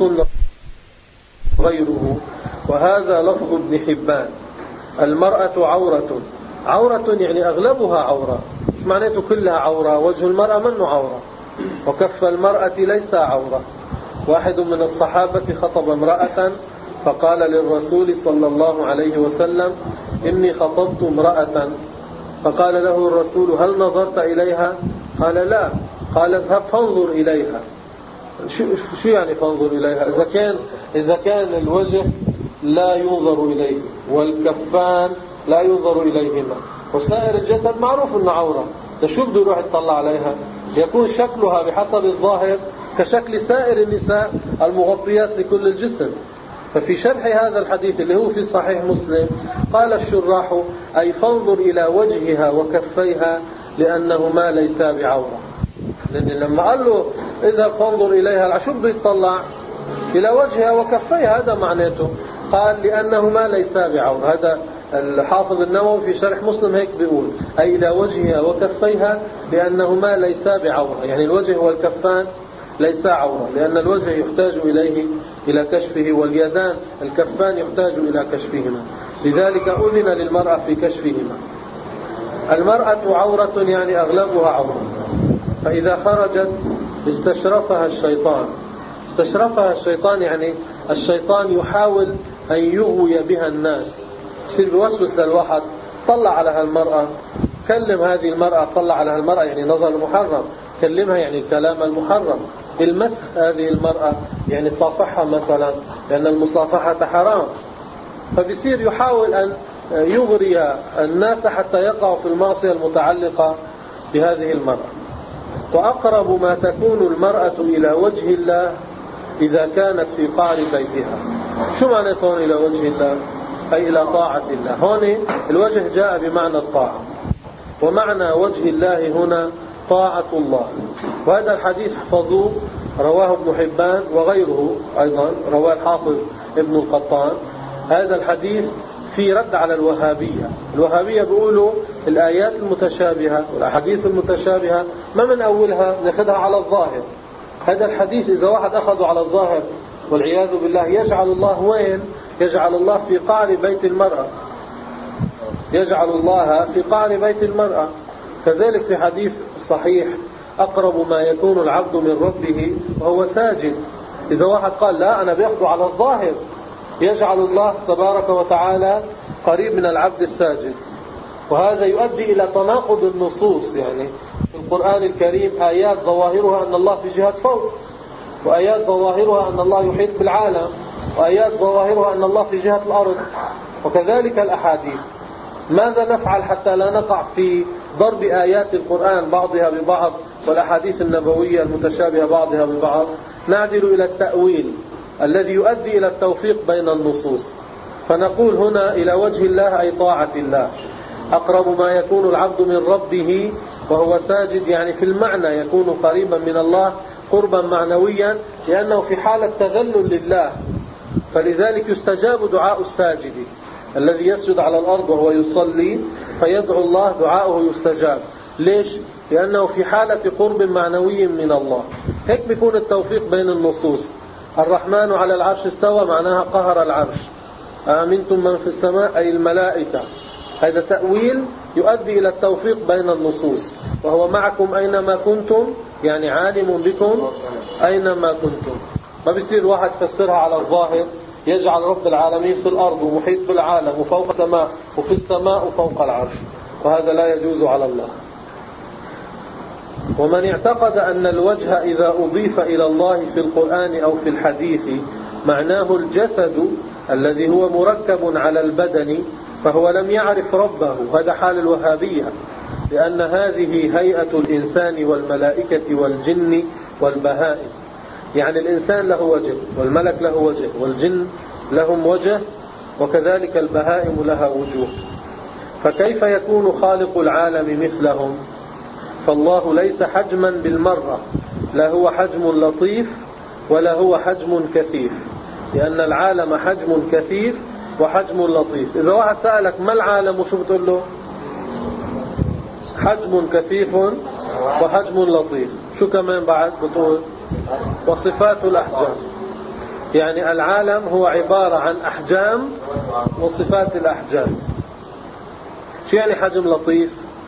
غيره، وهذا لفظ ابن حبان: المرأة عورة. عورة يعني أغلبها عورة، مش معناته كلها عورة. وجه المرأة منه عورة، وكف المرأة ليس عورة. واحد من الصحابة خطب امرأة فقال للرسول صلى الله عليه وسلم: إني خطبت امرأة. فقال له الرسول: هل نظرت إليها؟ قال: لا. قال: اذهب فانظر إليها. شو يعني فانظر إليها؟ إذا كان إذا كان الوجه لا ينظر إليه والكفان لا ينظر إليهما وسائر الجسد معروف أنه عورة، شو بده يروح يطلع عليها؟ يكون شكلها بحسب الظاهر كشكل سائر النساء المغطيات لكل الجسم. ففي شرح هذا الحديث اللي هو في صحيح مسلم قال الشراح: أي فانظر إلى وجهها وكفيها لأنهما ليسا بعورة. لأن لما قال له إذا فانظر إليها شو بده يطلع؟ إلى وجهها وكفيها، هذا معناته. قال لأنهما ليسا بعورة. هذا الحافظ النووي في شرح مسلم هيك بيقول: أي إلى وجهها وكفيها لأنهما ليسا بعورة، يعني الوجه والكفان ليسا عورة، لأن الوجه يحتاج إليه إلى كشفه، واليدان الكفان يحتاج إلى كشفهما، لذلك أذن للمرأة في كشفهما. المرأة عورة يعني أغلبها عورة، فإذا خرجت استشرفها الشيطان. استشرفها الشيطان يعني الشيطان يحاول أن يغوي بها الناس، يصير بيوسوس للواحد: طلع على هالمرأة، كلم هذه المرأة، طلع على هالمرأة يعني نظر محرم، كلمها يعني الكلام المحرم، المسح هذه المرأة يعني صافحها مثلا، لأن المصافحة حرام. فبيصير يحاول أن يغري الناس حتى يقعوا في المعصية المتعلقة بهذه المرأة. وأقرب ما تكون المرأة إلى وجه الله إذا كانت في قعر بيتها. شو معنى هون إلى وجه الله؟ أي إلى طاعة الله. هون الوجه جاء بمعنى الطاعة، ومعنى وجه الله هنا طاعة الله. وهذا الحديث احفظوه، رواه ابن حبان وغيره أيضا، رواه الحافظ ابن القطان. هذا الحديث في رد على الوهابية. الوهابية بيقولوا الآيات المتشابهة والأحاديث المتشابهة ما من أولها ناخذها على الظاهر. هذا الحديث إذا واحد أخذه على الظاهر والعياذ بالله يجعل الله وين؟ يجعل الله في قعر بيت المرأة، يجعل الله في قعر بيت المرأة. كذلك في حديث صحيح: أقرب ما يكون العبد من ربه وهو ساجد. إذا واحد قال لا أنا بيأخذه على الظاهر، يجعل الله تبارك وتعالى قريب من العبد الساجد. وهذا يؤدي إلى تناقض النصوص. يعني في القرآن الكريم آيات ظواهرها أن الله في جهة فوق، وآيات ظواهرها أن الله يحيط بالعالم، وآيات ظواهرها أن الله في جهة الأرض، وكذلك الأحاديث. ماذا نفعل حتى لا نقع في ضرب آيات القرآن بعضها ببعض والأحاديث النبوية المتشابهة بعضها ببعض؟ نعدل إلى التأويل الذي يؤدي إلى التوفيق بين النصوص. فنقول هنا إلى وجه الله أي طاعة الله. أقرب ما يكون العبد من ربه وهو ساجد، يعني في المعنى يكون قريبا من الله قربا معنويا، لأنه في حالة تذلل لله، فلذلك يستجاب دعاء الساجد الذي يسجد على الأرض وهو يصلي فيدعو الله دعاؤه يستجاب. ليش؟ لأنه في حالة قرب معنوي من الله. هيك بيكون التوفيق بين النصوص. الرحمن على العرش استوى معناها قهر العرش. آمنتم من في السماء أي الملائكة. هذا تأويل يؤدي إلى التوفيق بين النصوص. وهو معكم أينما كنتم، يعني عالم بكم أينما كنتم. ما بيصير واحد يفسرها على الظاهر، يجعل رب العالمين في الأرض ومحيط بالعالم وفوق السماء وفي السماء وفوق العرش، وهذا لا يجوز على الله. ومن اعتقد أن الوجه إذا أضيف إلى الله في القرآن أو في الحديث معناه الجسد الذي هو مركب على البدن فهو لم يعرف ربه. هذا حال الوهابية، لأن هذه هيئة الإنسان والملائكة والجن والبهائم. يعني الإنسان له وجه، والملك له وجه، والجن لهم وجه، وكذلك البهائم لها وجوه. فكيف يكون خالق العالم مثلهم؟ فالله ليس حجما بالمرة، لا هو حجم لطيف ولا هو حجم كثيف، لأن العالم حجم كثيف وحجم لطيف. إذا واحد سألك ما العالم وشو بتقول له؟ حجم كثيف وحجم لطيف. شو كمان بعد بتقول؟ وصفات الأحجام. يعني العالم هو عبارة عن أحجام وصفات الأحجام. شو يعني حجم لطيف؟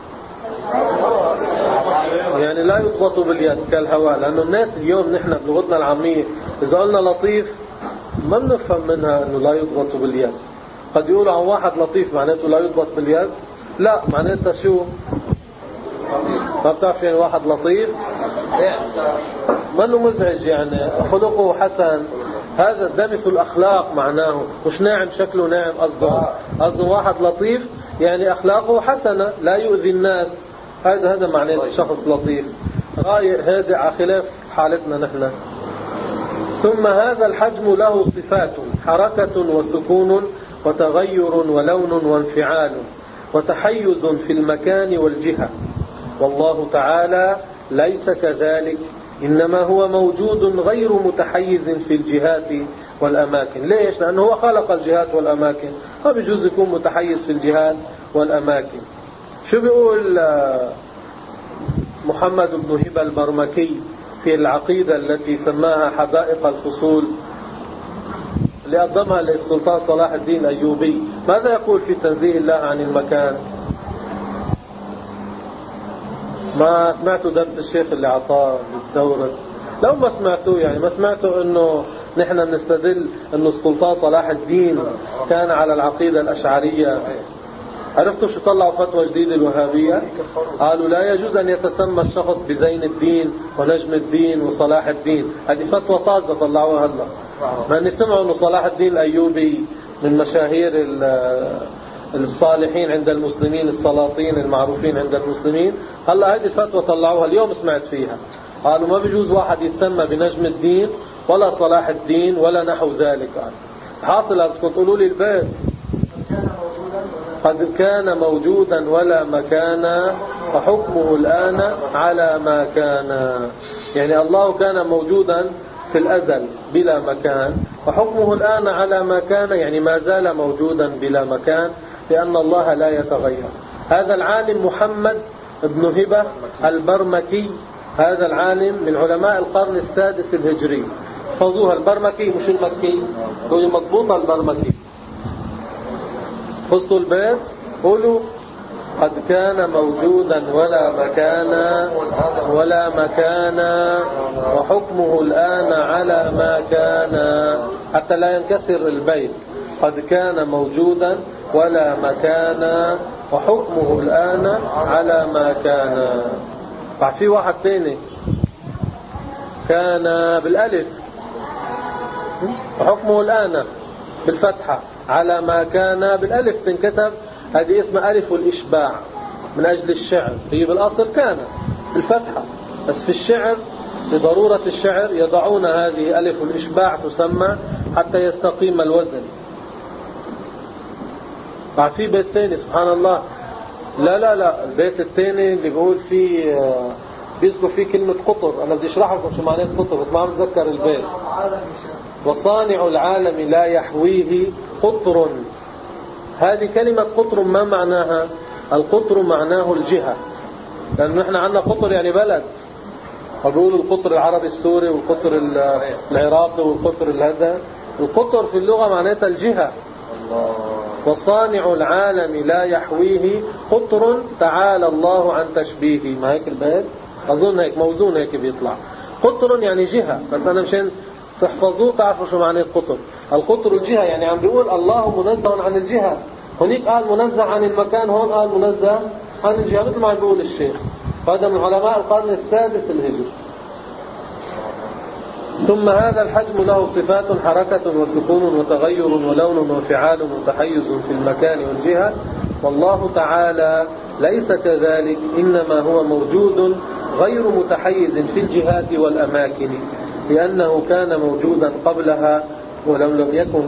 يعني لا يضبط باليد كالهواء، لأنه الناس اليوم نحن بلغتنا العامية إذا قلنا لطيف ما بنفهم منها أنه لا يضبط باليد. قد يقولوا عن واحد لطيف معناته لا يضبط باليد، لا، معناته شو؟ ما بتعرف يعني واحد لطيف ما انه مزعج، يعني خلقه حسن، هذا دمث الأخلاق معناه، مش ناعم شكله ناعم. قصده قصده واحد لطيف يعني أخلاقه حسنة لا يؤذي الناس، هذا هذا معناه شخص لطيف. غاية هذا على خلاف حالتنا نحن. ثم هذا الحجم له صفات: حركة وسكون وتغير ولون وانفعال وتحيز في المكان والجهة. والله تعالى ليس كذلك، إنما هو موجود غير متحيز في الجهات والأماكن. ليش؟ لأنه هو خلق الجهات والأماكن، ما بيجوز يكون متحيز في الجهات والأماكن. شو بيقول محمد بن هبة البرمكي في العقيدة التي سماها حدائق الفصول اللي قدمها للسلطان صلاح الدين الأيوبي؟ ماذا يقول في تنزيه الله عن المكان؟ ما سمعتوا درس الشيخ اللي عطاه بالدورة؟ لو ما سمعتوه يعني ما سمعتوا انه نحن نستدل انه السلطان صلاح الدين كان على العقيدة الأشعرية. عرفتوا شو طلعوا فتوى جديدة الوهابية؟ قالوا لا يجوز أن يتسمى الشخص بزين الدين ونجم الدين وصلاح الدين. هذه فتوى طازة طلعوها هلا. ما أني سمعوا أنه صلاح الدين الأيوبي من مشاهير الصالحين عند المسلمين، السلاطين المعروفين عند المسلمين. هلا هذه الفتوى طلعوها اليوم سمعت فيها. قالوا ما بيجوز واحد يتسمى بنجم الدين ولا صلاح الدين ولا نحو ذلك. حاصل بدكم تقولوا لي البيت قد كان موجودا ولا مكان وحكمه الآن على ما كان. يعني الله كان موجودا في الأزل بلا مكان وحكمه الآن على ما كان، يعني ما زال موجودا بلا مكان لأن الله لا يتغير. هذا العالم محمد بن هبة البرمكي، هذا العالم من علماء القرن السادس الهجري. فوزوها البرمكي مش المكي، هو مضبوطة البرمكي. فزتوا البيت قولوا قد كان موجودا ولا مكان ولا مكان وحكمه الآن على ما كان، حتى لا ينكسر البيت. قد كان موجودا ولا مكان وحكمه الآن على ما كان. بعد في واحد تاني كان بالألف وحكمه الآن بالفتحة على ما كان بالألف تنكتب. هذه اسمها ألف الإشباع من أجل الشعر. هي بالأصل كان بالفتحة، بس في الشعر لضرورة الشعر يضعون هذه ألف الإشباع تسمى حتى يستقيم الوزن. بعد في بيت ثاني سبحان الله، لا لا لا البيت الثاني اللي بيقول فيه بيذكر فيه كلمة قطر. أنا بدي أشرح لكم شو معنى قطر بس ما عم أتذكر البيت. وصانع العالم لا يحويه قطر. هذه كلمة قطر ما معناها؟ القطر معناه الجهة، لأنه نحن عندنا قطر يعني بلد، فبيقولوا القطر العربي السوري والقطر العراقي والقطر هذا. القطر في اللغة معناتها الجهة. وصانع العالم لا يحويه قطر تعالى الله عن تشبيهه. ما هيك البيت؟ أظن هيك موزون هيك بيطلع. قطر يعني جهة، بس أنا مشان تحفظوه تعرفوا شو معنى القطر. القطر الجهة، يعني عم بيقول الله منزه عن الجهة. هناك قال منزه عن المكان، هون قال منزه عن الجهة مثل ما عم بيقول الشيخ. هذا من علماء القرن السادس الهجري. ثم هذا الحجم له صفات حركة وسكون وتغير ولون وفعال وتحيز في المكان والجهة، والله تعالى ليس كذلك، إنما هو موجود غير متحيز في الجهات والأماكن، لأنه كان موجودا قبلها، ولو لم يكن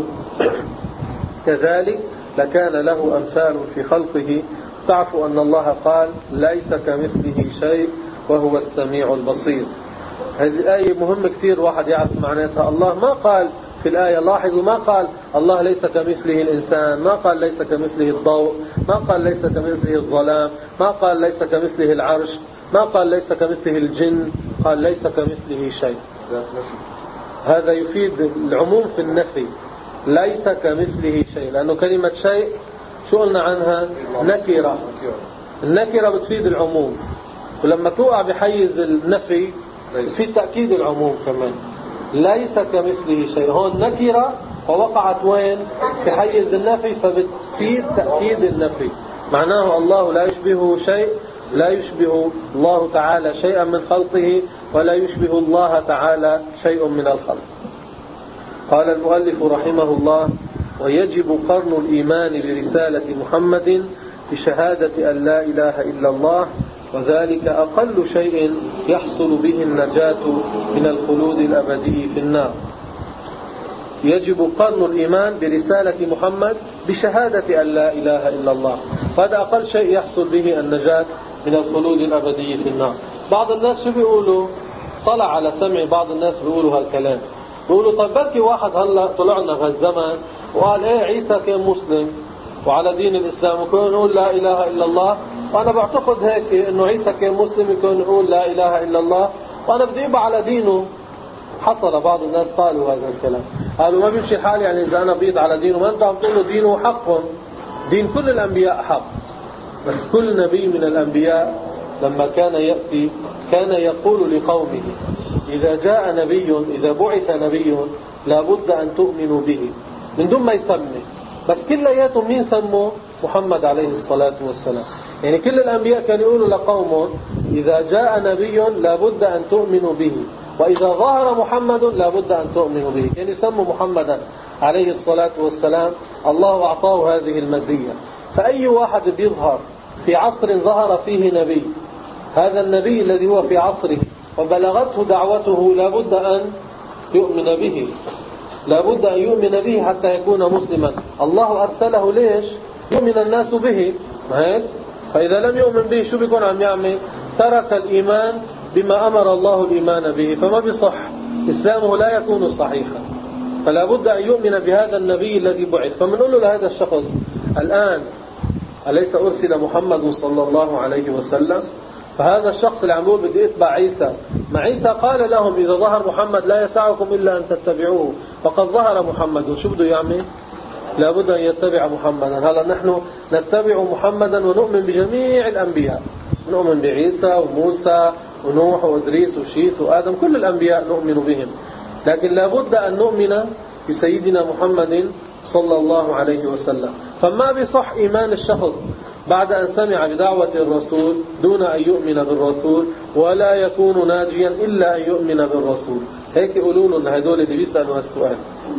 كذلك لكان له أمثال في خلقه. تعرفوا أن الله قال ليس كمثله شيء وهو السميع البصير. هذه الآية مهمة كثير واحد يعرف معناتها. الله ما قال في الآية، لاحظوا ما قال الله ليس كمثله الإنسان، ما قال ليس كمثله الضوء، ما قال ليس كمثله الظلام، ما قال ليس كمثله العرش، ما قال ليس كمثله الجن، قال ليس كمثله شيء. هذا يفيد العموم في النفي، ليس كمثله شيء، لأنه كلمة شيء شو قلنا عنها؟ نكرة. النكرة بتفيد العموم، ولما توقع بحيز النفي في تأكيد العموم كمان. ليس كمثله شيء، هون نكرة ووقعت وين؟ في حيز النفي، فبتفيد تأكيد النفي. معناه الله لا يشبهه شيء، لا يشبه الله تعالى شيئا من خلقه، ولا يشبه الله تعالى شيء من الخلق. قال المؤلف رحمه الله: ويجب قرن الإيمان برسالة محمد بشهادة أن لا إله إلا الله، وذلك أقل شيء يحصل به النجاة من الخلود الأبدي في النار. يجب قرن الإيمان برسالة محمد بشهادة أن لا إله إلا الله، وهذا أقل شيء يحصل به النجاة من الخلود الأبدي في النار. بعض الناس شو بيقولوا؟ طلع على سمع بعض الناس بيقولوا هالكلام، بيقولوا طيب بركي واحد هلا طلعنا هالزمن وقال ايه عيسى كان مسلم، وعلى دين الإسلام وكون نقول لا إله إلا الله، وأنا بعتقد هيك إنه عيسى كان مسلم يكون نقول لا إله إلا الله، وأنا بدي أبقى على دينه. حصل بعض الناس قالوا هذا الكلام، قالوا ما بيمشي الحال يعني إذا أنا بيض على دينه، ما أنتم عم تقولوا دينه حق. دين كل الأنبياء حق، بس كل نبي من الأنبياء لما كان يأتي كان يقول لقومه إذا جاء نبي، إذا بعث نبي لابد أن تؤمنوا به من دون ما يسمي. بس كلياتهم مين سموا؟ محمد عليه الصلاة والسلام. يعني كل الأنبياء كانوا يقولوا لقومهم إذا جاء نبي لابد أن تؤمنوا به، وإذا ظهر محمد لابد أن تؤمنوا به. يعني يسموا محمدا عليه الصلاة والسلام، الله أعطاه هذه المزية. فأي واحد بيظهر في عصر ظهر فيه نبي، هذا النبي الذي هو في عصره وبلغته دعوته لابد أن يؤمن به، لابد أن يؤمن به حتى يكون مسلما. الله أرسله ليش؟ يؤمن الناس به. فإذا لم يؤمن به شو بيكون عم يعمل؟ ترك الإيمان بما أمر الله الإيمان به، فما بصح إسلامه، لا يكون صحيحا. فلا بد أن يؤمن بهذا النبي الذي بعث. فمنقول له لهذا الشخص الآن أليس أرسل محمد صلى الله عليه وسلم؟ فهذا الشخص اللي عم يقول بدي اتبع عيسى، ما عيسى قال لهم إذا ظهر محمد لا يسعكم إلا أن تتبعوه، فقد ظهر محمد، وشو بده يعمل؟ لابد أن يتبع محمدا. هلا نحن نتبع محمدا ونؤمن بجميع الأنبياء، نؤمن بعيسى وموسى ونوح وإدريس وشيث وآدم، كل الأنبياء نؤمن بهم، لكن لابد أن نؤمن بسيدنا محمد صلى الله عليه وسلم. فما بصح إيمان الشخص بعد أن سمع بدعوة الرسول دون أن يؤمن بالرسول، ولا يكون ناجيا إلا أن يؤمن بالرسول. هيك يقولون أن هدول اللي بيسألوا السؤال.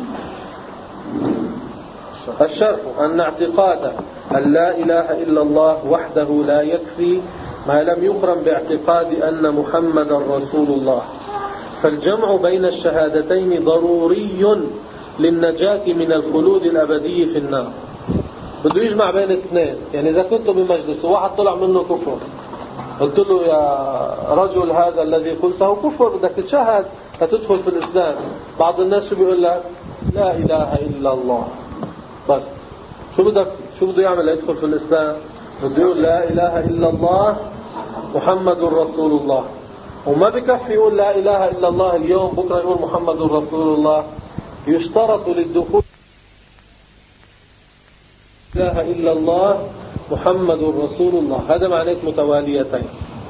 الشرح أن اعتقاد أن لا إله إلا الله وحده لا يكفي ما لم يقرن باعتقاد أن محمد رسول الله، فالجمع بين الشهادتين ضروري للنجاة من الخلود الأبدي في النار. بده يجمع بين الاثنين. يعني إذا كنت بمجلس وواحد طلع منه كفر، قلت له يا رجل هذا الذي قلته كفر، بدك تشهد فتدخل في الإسلام. بعض الناس شو بيقول لك؟ لا إله إلا الله بس. شو بدك شو بده يعمل ليدخل في الإسلام؟ بده يقول لا إله إلا الله محمد رسول الله. وما بكفي يقول لا إله إلا الله اليوم، بكرة يقول محمد رسول الله. يشترط للدخول لا إله إلا الله محمد رسول الله، هذا معناه متواليتين.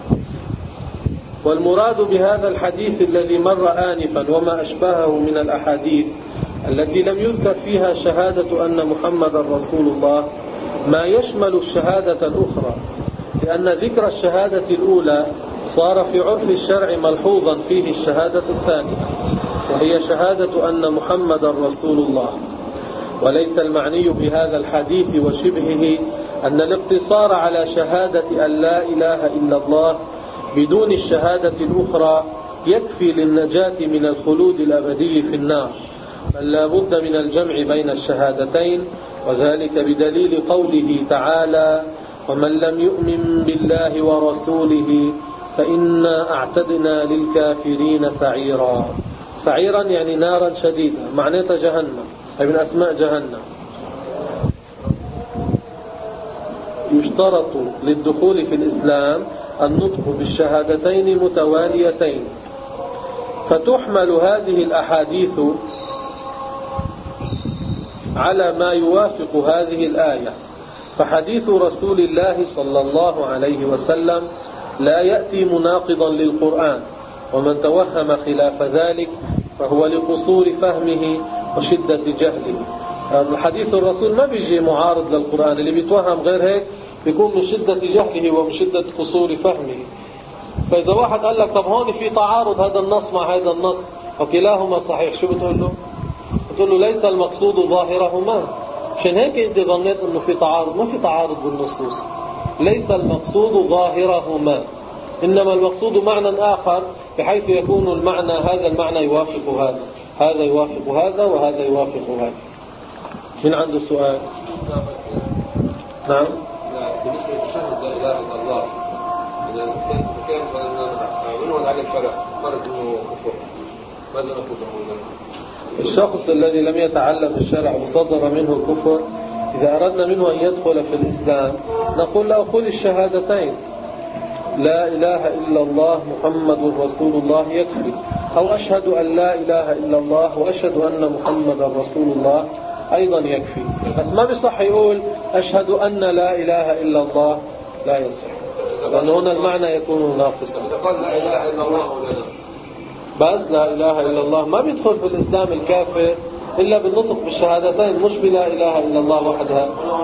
والمراد بهذا الحديث الذي مر آنفا وما أشبهه من الأحاديث التي لم يذكر فيها شهادة أن محمد رسول الله ما يشمل الشهادة الأخرى، لأن ذكر الشهادة الأولى صار في عرف الشرع ملحوظا فيه الشهادة الثانية، وهي شهادة أن محمد رسول الله. وليس المعني بهذا الحديث وشبهه أن الاقتصار على شهادة أن لا إله إلا الله بدون الشهادة الأخرى يكفي للنجاة من الخلود الأبدي في النار، بل لا بد من الجمع بين الشهادتين، وذلك بدليل قوله تعالى ومن لم يؤمن بالله ورسوله فإنا أعتدنا للكافرين سعيرا. سعيرا يعني نارا شديدة، معناتها جهنم، أي من أسماء جهنم. يشترط للدخول في الإسلام النطق بالشهادتين متواليتين، فتحمل هذه الأحاديث على ما يوافق هذه الآية. فحديث رسول الله صلى الله عليه وسلم لا يأتي مناقضا للقرآن، ومن توهم خلاف ذلك فهو لقصور فهمه وشدة جهله. الحديث الرسول ما بيجي معارض للقرآن، اللي بيتوهم غير هيك بيكون من شدة جهله ومن شدة قصور فهمه. فإذا واحد قال لك طب هون في تعارض هذا النص مع هذا النص وكلاهما صحيح، شو بتقول له؟ بتقول له ليس المقصود ظاهرهما. عشان هيك انت ظنيت انه في تعارض، ما في تعارض بالنصوص. ليس المقصود ظاهرهما، إنما المقصود معنى آخر، بحيث يكون المعنى هذا المعنى يوافق هذا، هذا يوافق هذا وهذا يوافق هذا. من عنده سؤال؟ نعم. بالنسبة للشهادة لا إله إلا الله، إذا كان كان من هو على الشرع خرج منه كفر، ماذا نقول له؟ الشخص الذي لم يتعلم الشرع وصدر منه كفر إذا أردنا منه أن يدخل في الإسلام نقول له قل الشهادتين لا إله إلا الله محمد رسول الله يكفي، أو أشهد أن لا إله إلا الله وأشهد أن محمد رسول الله أيضا يكفي. بس ما بيصح يقول أشهد أن لا إله إلا الله، لا يصح، لأن هنا المعنى يكون ناقصا. قال لا إله إلا الله ولنا بس لا إله إلا الله ما بيدخل في الإسلام الكافر إلا بالنطق بالشهادتين، مش بلا إله إلا الله وحدها.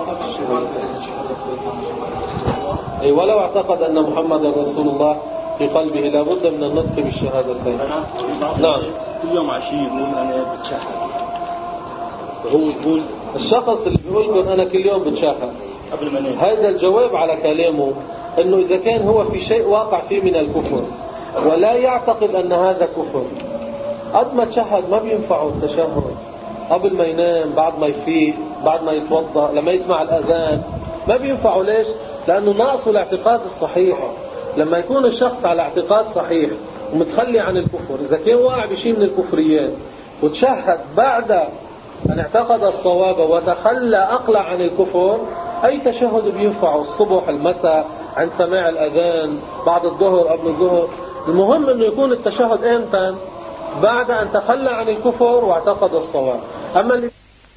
أي ولو اعتقد أن محمد رسول الله في قلبه لابد من النطق بالشهادتين. نعم. كل يوم عشية يقول أنا بتشهد، وهو يقول الشخص اللي بيقول أنا كل يوم بتشهد قبل ما نام، هذا الجواب على كلامه أنه إذا كان هو في شيء واقع فيه من الكفر ولا يعتقد أن هذا كفر، قد ما تشهد ما بينفعه التشهد قبل ما ينام، بعد ما يفيق، بعد ما يتوضأ، لما يسمع الأذان ما بينفعه. ليش؟ لأنه ناقصه الاعتقاد الصحيح. لما يكون الشخص على اعتقاد صحيح ومتخلي عن الكفر، إذا كان واقع بشيء من الكفريات وتشهد بعد أن اعتقد الصواب وتخلى أقلع عن الكفر، أي تشهد بينفعه، الصبح، المساء، عند سماع الأذان، بعد الظهر، قبل الظهر. المهم أنه يكون التشهد إمتى؟ بعد أن تخلى عن الكفر واعتقد الصواب. أما اللي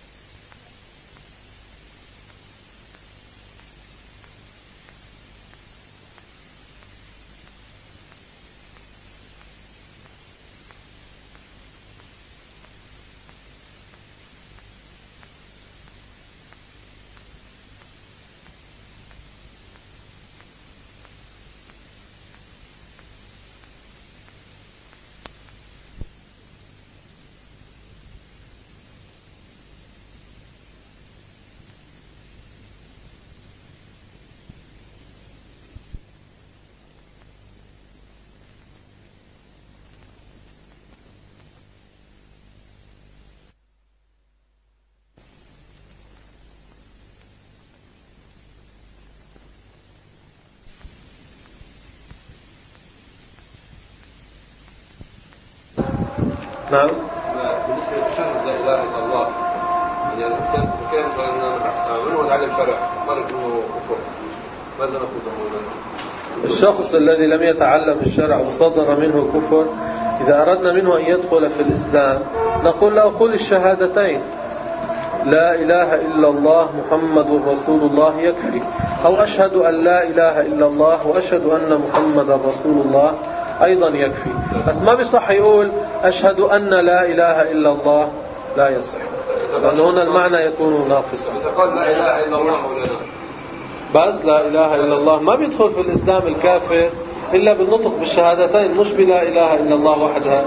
نعم. بالنسبة للتشهد لا إله إلا الله، يعني الإنسان كان منه وتعلم شرع خرج منه كفر، ماذا نقول له؟ الشخص الذي لم يتعلم الشرع وصدر منه كفر، إذا أردنا منه أن يدخل في الإسلام نقول له قل الشهادتين لا إله إلا الله محمد رسول الله يكفي، أو أشهد أن لا إله إلا الله وأشهد أن محمد رسول الله أيضا يكفي. بس ما بيصح يقول أشهد أن لا إله إلا الله، لا يصح، لأن هنا المعنى يكون ناقصا. إذا قال لا إله إلا الله ولنا بس لا إله إلا الله ما بيدخل في الإسلام الكافر إلا بالنطق بالشهادتين، مش بلا إله إلا الله وحدها.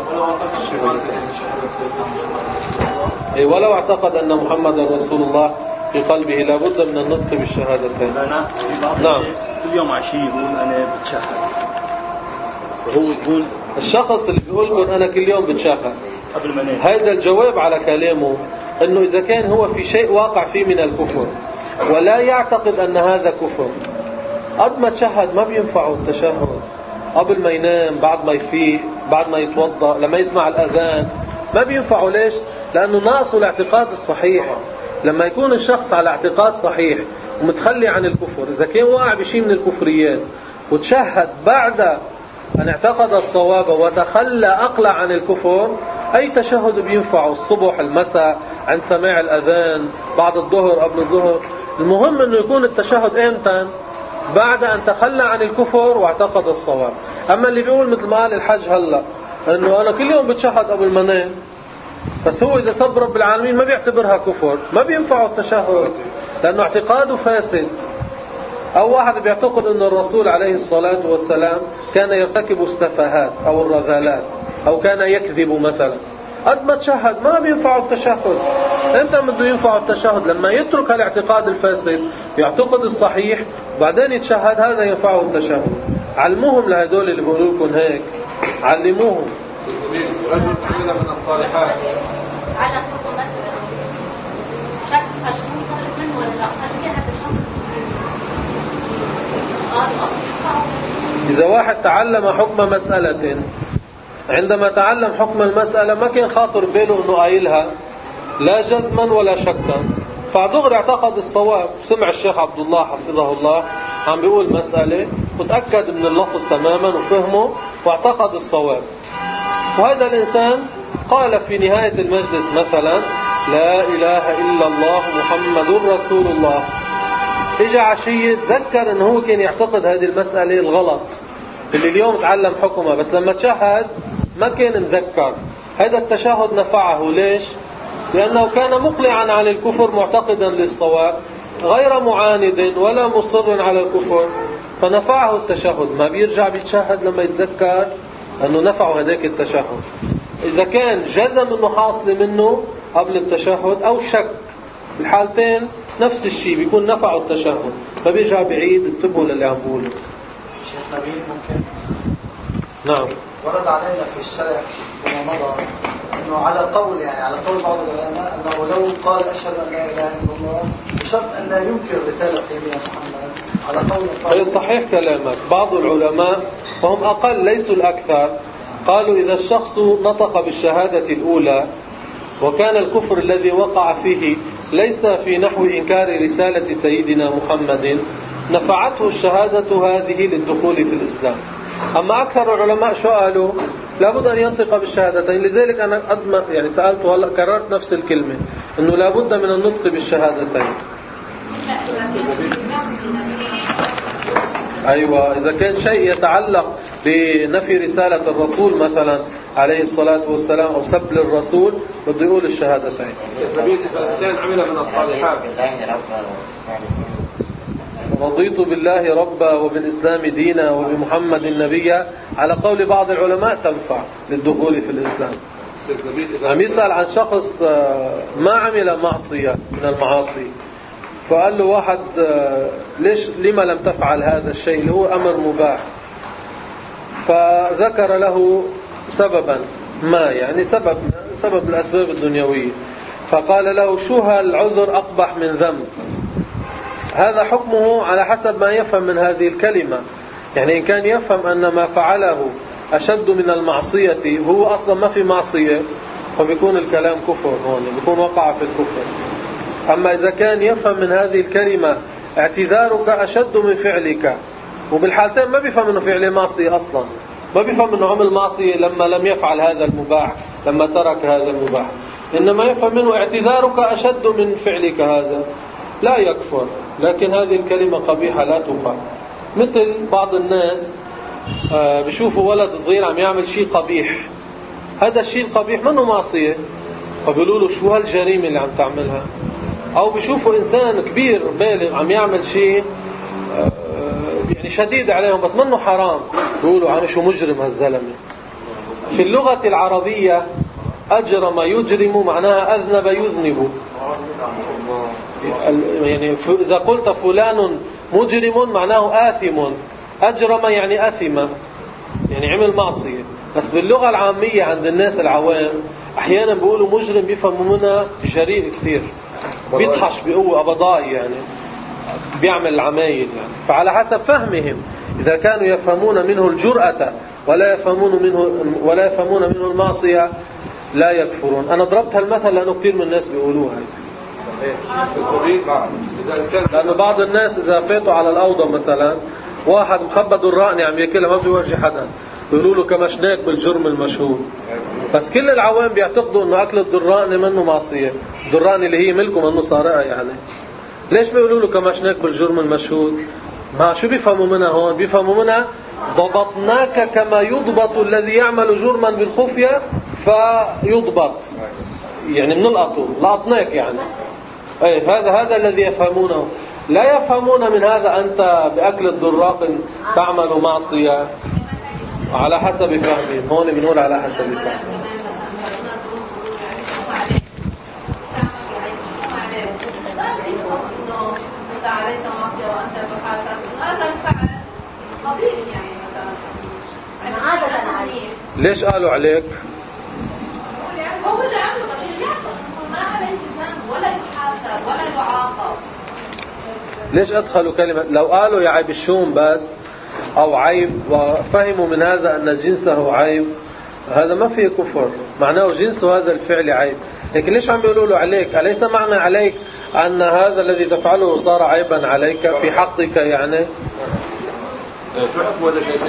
أي ولو اعتقد أن محمد رسول الله في قلبه لابد من النطق بالشهادتين. نعم. كل يوم عشية يقول أنا بتشهد، وهو يقول الشخص اللي بيقول أنا كل يوم بتشهد قبل ما نام، هذا الجواب على كلامه أنه إذا كان هو في شيء واقع فيه من الكفر ولا يعتقد أن هذا كفر، قد ما تشهد ما بينفعه التشهد قبل ما ينام، بعد ما يفيق، بعد ما يتوضأ، لما يسمع الأذان ما بينفعه. ليش؟ لأنه ناقصه الاعتقاد الصحيح. لما يكون الشخص على اعتقاد صحيح ومتخلي عن الكفر، إذا كان واقع بشيء من الكفريات وتشهد بعد أن اعتقد الصواب وتخلى أقلع عن الكفر، أي تشهد بينفعه، الصبح، المساء، عند سماع الأذان، بعد الظهر، قبل الظهر. المهم أنه يكون التشهد إمتى؟ بعد أن تخلى عن الكفر واعتقد الصواب. أما اللي بيقول مثل ما قال الحج هلأ أنه أنا كل يوم بتشهد قبل ما نام، بس هو إذا سب رب العالمين ما بيعتبرها كفر، ما بينفعه التشهد لأنه اعتقاده فاسد. أو واحد بيعتقد أن الرسول عليه الصلاة والسلام كان يرتكب السفاهات أو الرذالات أو كان يكذب مثلا، قد ما تشهد ما بينفعه التشهد. امتى بده ينفعه التشهد؟ لما يترك الاعتقاد الفاسد، يعتقد الصحيح، وبعدين يتشهد، هذا ينفعه التشهد. علموهم لهدول اللي بيقولوا لكم هيك، علموهم. رجل عمل من الصالحات على حكم مثلا شك هل هو يخلص منه ولا لا؟ هل في هذا الشخص؟ إذا واحد تعلم حكم مسألة، عندما تعلم حكم المسألة ما كان خاطر باله أنه قايلها لا جزما ولا شكا، فدغري اعتقد الصواب. سمع الشيخ عبد الله حفظه الله عم بيقول مسألة وتأكد من اللفظ تماما وفهمه واعتقد الصواب، وهذا الإنسان قال في نهاية المجلس مثلا لا إله إلا الله محمد رسول الله. إجا عشية تذكر أنه هو كان يعتقد هذه المسألة الغلط اللي اليوم تعلم حكمها، بس لما تشهد ما كان مذكر. هذا التشهد نفعه. ليش؟ لأنه كان مقلعا عن الكفر معتقدا للصواب غير معاند ولا مصر على الكفر، فنفعه التشهد. ما بيرجع بيتشهد لما يتذكر أنه نفعه هذاك التشهد. إذا كان جزم أنه حاصل منه قبل التشهد أو شك، الحالتين نفس الشيء بيكون نفعه التشهد، فبيرجع بعيد. انتبهوا للي عم بقوله. شيخ نبيل ممكن؟ نعم. ورد علينا في الشرع فيما مضى انه على قول يعني على قول بعض العلماء انه لو قال اشهد ان لا اله الا الله بشرط ان لا ينكر رساله سيدنا محمد على قول طيب صحيح كلامك. بعض العلماء وهم اقل ليسوا الاكثر قالوا اذا الشخص نطق بالشهاده الاولى وكان الكفر الذي وقع فيه ليس في نحو انكار رساله سيدنا محمد نفعته الشهاده هذه للدخول في الاسلام. أما أكثر العلماء شو قالوا؟ لابد أن ينطق بالشهادتين. لذلك أنا أدم يعني سألته هلا كررت نفس الكلمة إنه لابد من النطق بالشهادتين. أيوة، إذا كان شيء يتعلق بنفي رسالة الرسول مثلا عليه الصلاة والسلام أو سب للرسول بده يقول الشهادتين. سبيل إذا الإنسان عمل من الصالحات رضيت بالله ربا وبالإسلام دينا وبمحمد نبيا، على قول بعض العلماء تنفع للدخول في الإسلام. عم يسأل عن شخص ما عمل معصية من المعاصي، فقال له واحد ليش لما لم تفعل هذا الشيء اللي هو أمر مباح، فذكر له سببا ما يعني سبب سبب الأسباب الدنيوية، فقال له شو هالعذر أقبح من ذنب. هذا حكمه على حسب ما يفهم من هذه الكلمة. يعني إن كان يفهم أن ما فعله أشد من المعصية وهو أصلا ما في معصية فبيكون الكلام كفر، هون بيكون وقع في الكفر. أما إذا كان يفهم من هذه الكلمة اعتذارك أشد من فعلك، وبالحالتين ما بيفهم أنه فعله معصية أصلا، ما بيفهم أنه عمل معصية لما لم يفعل هذا المباح، لما ترك هذا المباح، إنما يفهم منه اعتذارك أشد من فعلك، هذا لا يكفر. لكن هذه الكلمة قبيحة لا تقال. مثل بعض الناس بيشوفوا ولد صغير عم يعمل شيء قبيح، هذا الشيء القبيح منه معصية فبيقولوا له شو هالجريمة اللي عم تعملها. أو بيشوفوا إنسان كبير بالغ عم يعمل شيء يعني شديد عليهم بس منه حرام، بيقولوا عنه شو مجرم هالزلمة. في اللغة العربية أجرم يجرم معناها أذنب يذنب. يعني إذا قلت فلان مجرم معناه آثم، أجرم يعني أثم يعني عمل معصية. بس باللغة العامية عند الناس العوام أحيانا بيقولوا مجرم بيفهموا منها جريء كثير، بيطحش بقوة أبضاء يعني بيعمل العمايل يعني. فعلى حسب فهمهم إذا كانوا يفهمون منه الجرأة ولا يفهمون منه ولا يفهمون منه المعصية لا يكفرون. أنا ضربت هالمثل لأنه كثير من الناس بيقولوها، لأنه بعض الناس إذا فاتوا على الأوضة مثلا واحد مخبط الرقنة عم ياكلها ما بيورجي حدا، بيقولوا له كمشناك بالجرم المشهور. بس كل العوام بيعتقدوا إنه أكل الدرقنة منه معصية، الدرقنة اللي هي ملكه منه سارقة يعني. ليش بيقولوا له كمشناك بالجرم المشهور؟ ما شو بيفهموا منها هون؟ بيفهموا منها ضبطناك كما يضبط الذي يعمل جرما بالخفية فيضبط، يعني بنلقطه لقطناك يعني. أي هذا هذا الذي يفهمونه. لا يفهمون من هذا أنت بأكل الدراق تعمل معصية، على حسب فهمهم. هون بنقول على حسب فهمهم. ليش قالوا عليك؟ هو اللي عمله بس ما عليه ذنب ولا يحاسب ولا يعاقب. ليش أدخلوا كلمة؟ لو قالوا يا عيب الشوم بس أو عيب وفهموا من هذا أن جنسه عيب، هذا ما فيه كفر، معناه جنسه هذا الفعل عيب. لكن ليش عم بيقولوا له عليك؟ أليس معنى عليك أن هذا الذي تفعله صار عيبا عليك في حقك يعني. شو حكم هذا الشيء؟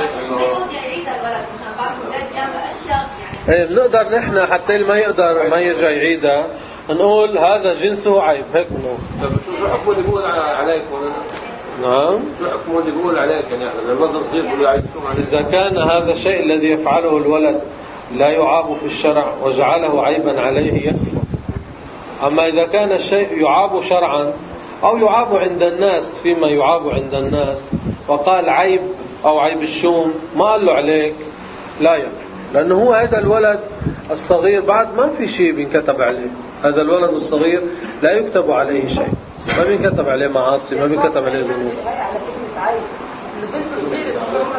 ايه بنقدر نحن حتى اللي ما يقدر ما يرجع يعيدها نقول هذا جنسه عيب، هيك بنقول. طيب شو شو حكم اللي بيقول عليك ولا؟ نعم. شو حكم اللي بيقول عليك يعني الولد صغير بيقول عليك؟ إذا كان هذا الشيء الذي يفعله الولد لا يعاب في الشرع وجعله عيبا عليه يكفر. أما إذا كان الشيء يعاب شرعا أو يعاب عند الناس فيما يعاب عند الناس وقال عيب أو عيب الشوم ما قال له عليك لا يكفر، لأنه هو هذا الولد الصغير بعد ما في شيء بينكتب عليه. هذا الولد الصغير لا يكتب عليه شيء، ما بينكتب عليه معاصي، ما بينكتب عليه ذنوب. البنت الصغيرة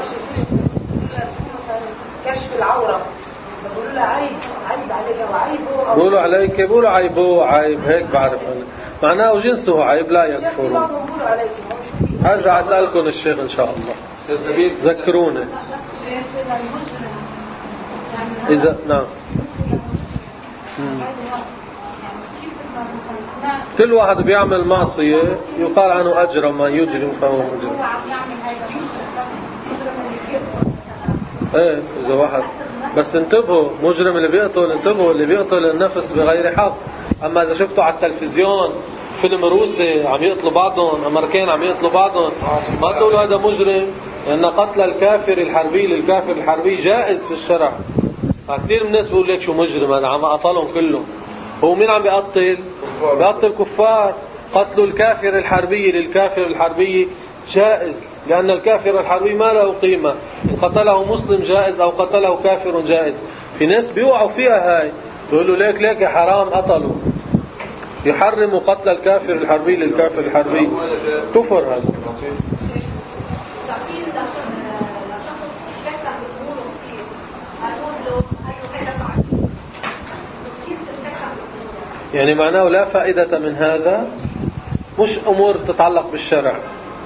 كشف العورة بقولوا لها عيب عيب عليك وعيب بقولوا عليك بقولوا عيبه عيب، هيك بعرف أنا معناه جنسه عيب لا يكفر. هرجع أسألكم الشيخ إن شاء الله، ذكروني إذا نعم. كل واحد بيعمل معصية يقال عنه أجرم ما يجرم فهو مجرم. ايه إذا واحد بس انتبهوا، مجرم اللي بيقتل انتبهوا اللي بيقتل النفس بغير حق. أما إذا شفتوا على التلفزيون فيلم روسي عم يقتلوا بعضهم، أمريكان عم يقتلوا بعضهم، ما تقولوا هذا مجرم، لأن قتل الكافر الحربي للكافر الحربي جائز في الشرع. كثير من الناس بيقول لك شو مجرم هذا عم قتلهم كلهم. هو مين عم بيقتل؟ بيقتل كفار. قتل الكافر الحربي للكافر الحربي جائز، لأن الكافر الحربي ما له قيمة، إن قتله مسلم جائز أو قتله كافر جائز. في ناس بيوعوا فيها هاي بيقولوا ليك ليك حرام قتلوا، يحرموا قتل الكافر الحربي للكافر الحربي، كفر هذا. يعني معناه لا فائدة من هذا، مش أمور تتعلق بالشرع.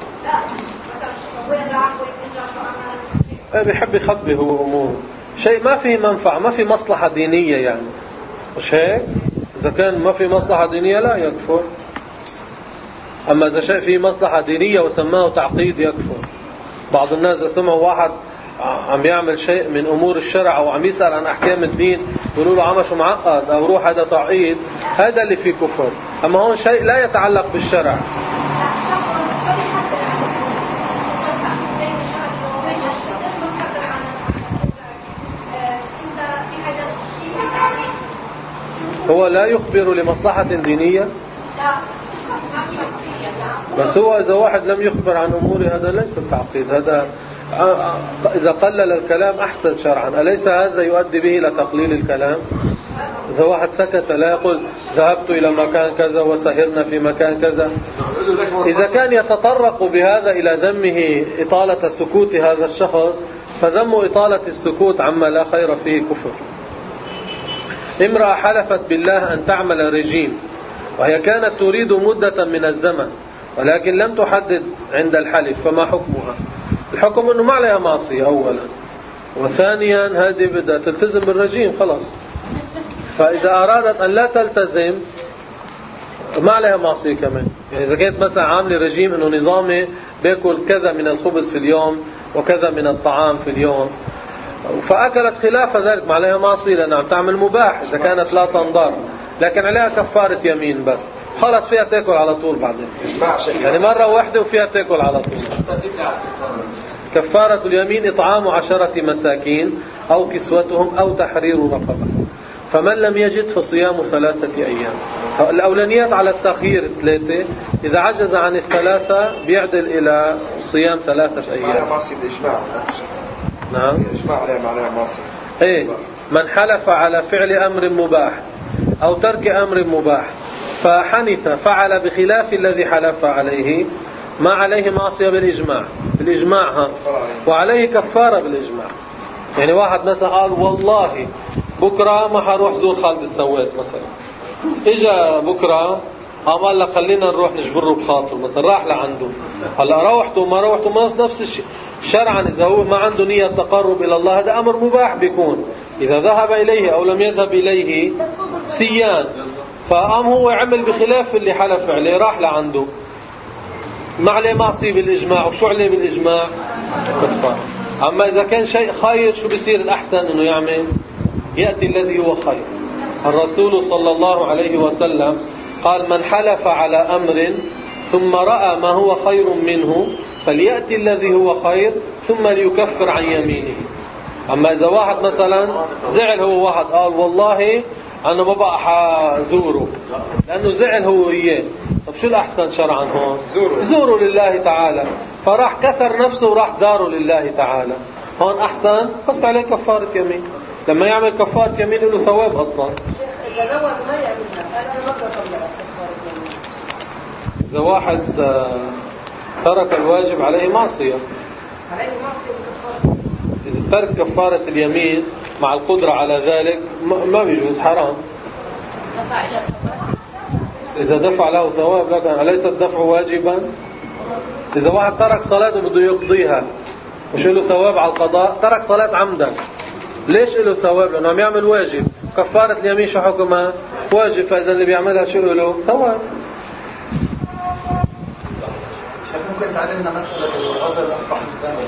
لا بيحب يخبي هو أمور شيء ما فيه منفعة، ما في مصلحة دينية يعني، مش هيك؟ إذا كان ما في مصلحة دينية لا يكفر. أما إذا شيء فيه مصلحة دينية وسماه تعقيد يكفر. بعض الناس إذا سمعوا واحد عم يعمل شيء من أمور الشرع أو عم يسأل عن أحكام الدين يقولوا له عمشه معقد أو روح هذا تعقيد، هذا اللي فيه كفر. أما هون شيء لا يتعلق بالشرع. هو لا يخبر لمصلحة دينية، بس هو إذا واحد لم يخبر عن أمور هذا ليس التعقيد، هذا إذا قلل الكلام أحسن شرعا. أليس هذا يؤدي به إلى تقليل الكلام؟ إذا واحد سكت لا يقول ذهبت إلى مكان كذا وسهرنا في مكان كذا. إذا كان يتطرق بهذا إلى ذمه إطالة سكوت هذا الشخص، فذم إطالة السكوت عما لا خير فيه كفر. امرأة حلفت بالله أن تعمل رجيم، وهي كانت تريد مدة من الزمن ولكن لم تحدد عند الحلف، فما حكمها؟ الحكم أنه ما عليها معصية أولا، وثانيا هذه بدها تلتزم بالرجيم خلاص. فإذا أرادت أن لا تلتزم ما عليها معصية كمان. يعني إذا كانت مثلا عاملة رجيم أنه نظامي بيأكل كذا من الخبز في اليوم وكذا من الطعام في اليوم، فأكلت خلاف ذلك ما عليها معصية، لأنها عم تعمل مباح إذا كانت لا تنضر، لكن عليها كفارة يمين بس، خلص فيها تأكل على طول بعدين، يعني مرة واحدة وفيها تأكل على طول. كفارة اليمين إطعام عشرة مساكين أو كسوتهم أو تحرير رقبة، فمن لم يجد فصيام ثلاثة أيام. الأولانيات على التأخير ثلاثة، إذا عجز عن الثلاثة بيعدل إلى صيام ثلاثة أيام. نعم. إجماع عليها معناها معصية. إيه، من حلف على فعل أمر مباح أو ترك أمر مباح فحنث فعل بخلاف الذي حلف عليه، ما عليه معصية بالإجماع، بالإجماع ها، وعليه كفارة بالإجماع. يعني واحد مثلا قال والله بكرة ما حروح زور خالد السواس مثلا، إجا بكرة قام قال لك خلينا نروح نجبره بخاطره مثلا، راح لعنده، هلا روحته ما روحته ما نفس الشيء. شرعا إذا هو ما عنده نية تقرب إلى الله هذا أمر مباح بيكون، إذا ذهب إليه أو لم يذهب إليه سيان. فقام هو عمل بخلاف اللي حلف عليه، راح لعنده، ما عليه معصية بالإجماع. وشو عليه بالإجماع؟ كفارة. أما إذا كان شيء خير شو بيصير الأحسن إنه يعمل؟ يأتي الذي هو خير. الرسول صلى الله عليه وسلم قال: من حلف على أمر ثم رأى ما هو خير منه فليأتي الذي هو خير ثم ليكفر عن يمينه. أما إذا واحد مثلا زعل هو واحد قال: والله أنا ما بقى حزوره لأنه زعل هو إياه، طب شو الأحسن شرعا هون؟ زوره, زوره لله تعالى. فراح كسر نفسه وراح زاره لله تعالى، هون أحسن بس عليه كفارة يمين. لما يعمل كفارة يمين له ثواب أصلا. إذا نوى ما يعملها أنا ما بطلع كفارة يمين. إذا واحد ترك الواجب عليه معصية، عليه معصية بكفارة. إذا ترك كفارة اليمين مع القدرة على ذلك ما بيجوز، حرام. إذا دفع له ثواب، لكن أليس الدفع واجبا؟ إذا واحد ترك صلاة بده يقضيها وش له ثواب على القضاء؟ ترك صلاة عمدا، ليش له ثواب؟ لأنه عم يعمل واجب. كفارة اليمين شو حكمها؟ واجب، فإذا اللي بيعملها شو له؟ ثواب. ممكن تعلمنا مسألة الغدر الأربع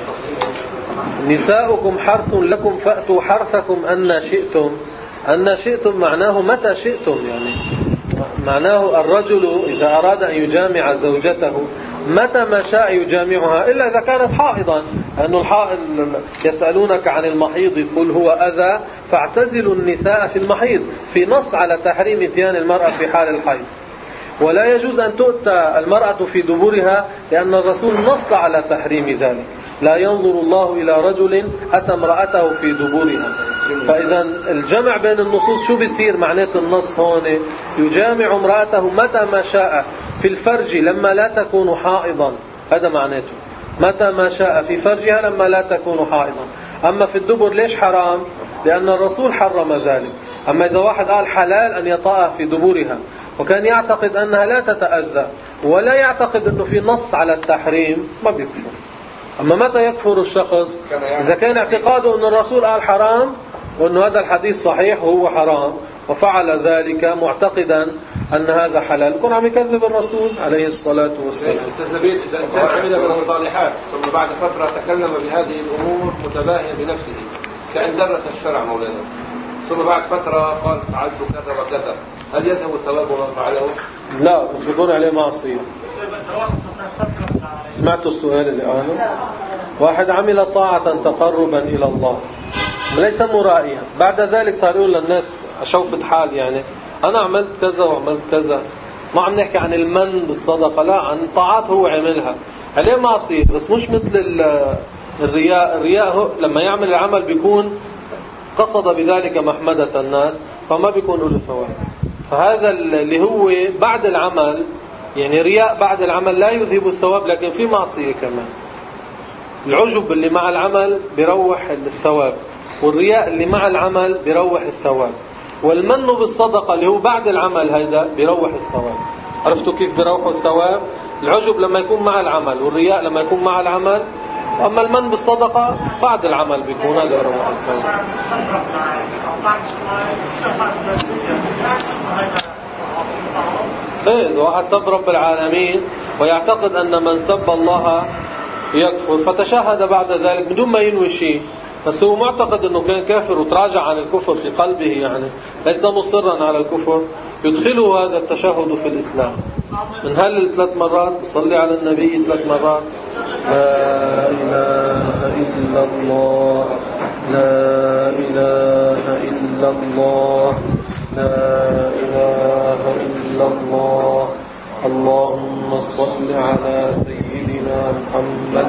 نساؤكم حرث لكم فأتوا حرثكم أن شئتم. أن شئتم معناه متى شئتم، يعني معناه الرجل إذا أراد أن يجامع زوجته متى ما شاء يجامعها، إلا إذا كانت حائضا، لأنه الحائض يسألونك عن المحيض قل هو أذى فاعتزلوا النساء في المحيض، في نص على تحريم اتيان المرأة في حال الحيض. ولا يجوز أن تؤتى المرأة في دبرها لأن الرسول نص على تحريم ذلك. لا ينظر الله إلى رجل أتى امرأته في دبرها. فإذا الجمع بين النصوص شو بيصير؟ معنات النص هون يجامع امرأته متى ما شاء في الفرج لما لا تكون حائضا، هذا معناته متى ما شاء في فرجها لما لا تكون حائضا. أما في الدبر ليش حرام؟ لأن الرسول حرم ذلك. أما إذا واحد قال حلال أن يطأها في دبرها وكان يعتقد أنها لا تتأذى ولا يعتقد أنه في نص على التحريم ما بيكفر. أما متى يكفر الشخص؟ إذا كان اعتقاده أن الرسول قال حرام وأنه هذا الحديث صحيح وهو حرام وفعل ذلك معتقدا أن هذا حلال، يكون عم يكذب الرسول عليه الصلاة والسلام. أستاذ نبيل، إذا إنسان عمل من الصالحات ثم بعد فترة تكلم بهذه الأمور متباهيا بنفسه كأن درس الشرع مولانا، ثم بعد فترة قال فعلت كذا وكذا، هل يذهب ثواب ما فعله؟ لا، بس بيكون عليه معصية. سمعتوا السؤال اللي قاله؟ واحد عمل طاعة تقربا إلى الله ليس مرائيا، بعد ذلك صار يقول للناس أشوفت حال، يعني أنا عملت كذا وعملت كذا، ما عم نحكي عن المن بالصدقة، لا، عن طاعات هو عملها، عليه معصية. بس مش مثل الرياء. الرياء هو لما يعمل العمل بيكون قصد بذلك محمدة الناس فما بيكون له ثواب. فهذا اللي هو بعد العمل، يعني رياء بعد العمل لا يذهب الثواب، لكن في معصية كمان. العجب اللي مع العمل بيروح الثواب، والرياء اللي مع العمل بيروح الثواب، والمن بالصدقة اللي هو بعد العمل هيدا بيروح الثواب. عرفتوا كيف بيروحوا الثواب؟ العجب لما يكون مع العمل، والرياء لما يكون مع العمل، أما المن بالصدقة بعد العمل بيكون هذا يروح الثواب. ايه، إذا واحد سب رب العالمين ويعتقد أن من سب الله يكفر فتشهد بعد ذلك بدون ما ينوي شيء، بس هو معتقد أنه كان كافر وتراجع عن الكفر في قلبه، يعني ليس مصرا على الكفر، يدخله هذا التشهد في الإسلام. من هل ثلاث مرات، صلي على النبي ثلاث مرات، لا إله إلا الله، لا إله إلا الله، لا إله إلا الله، اللهم صل على سيدنا محمد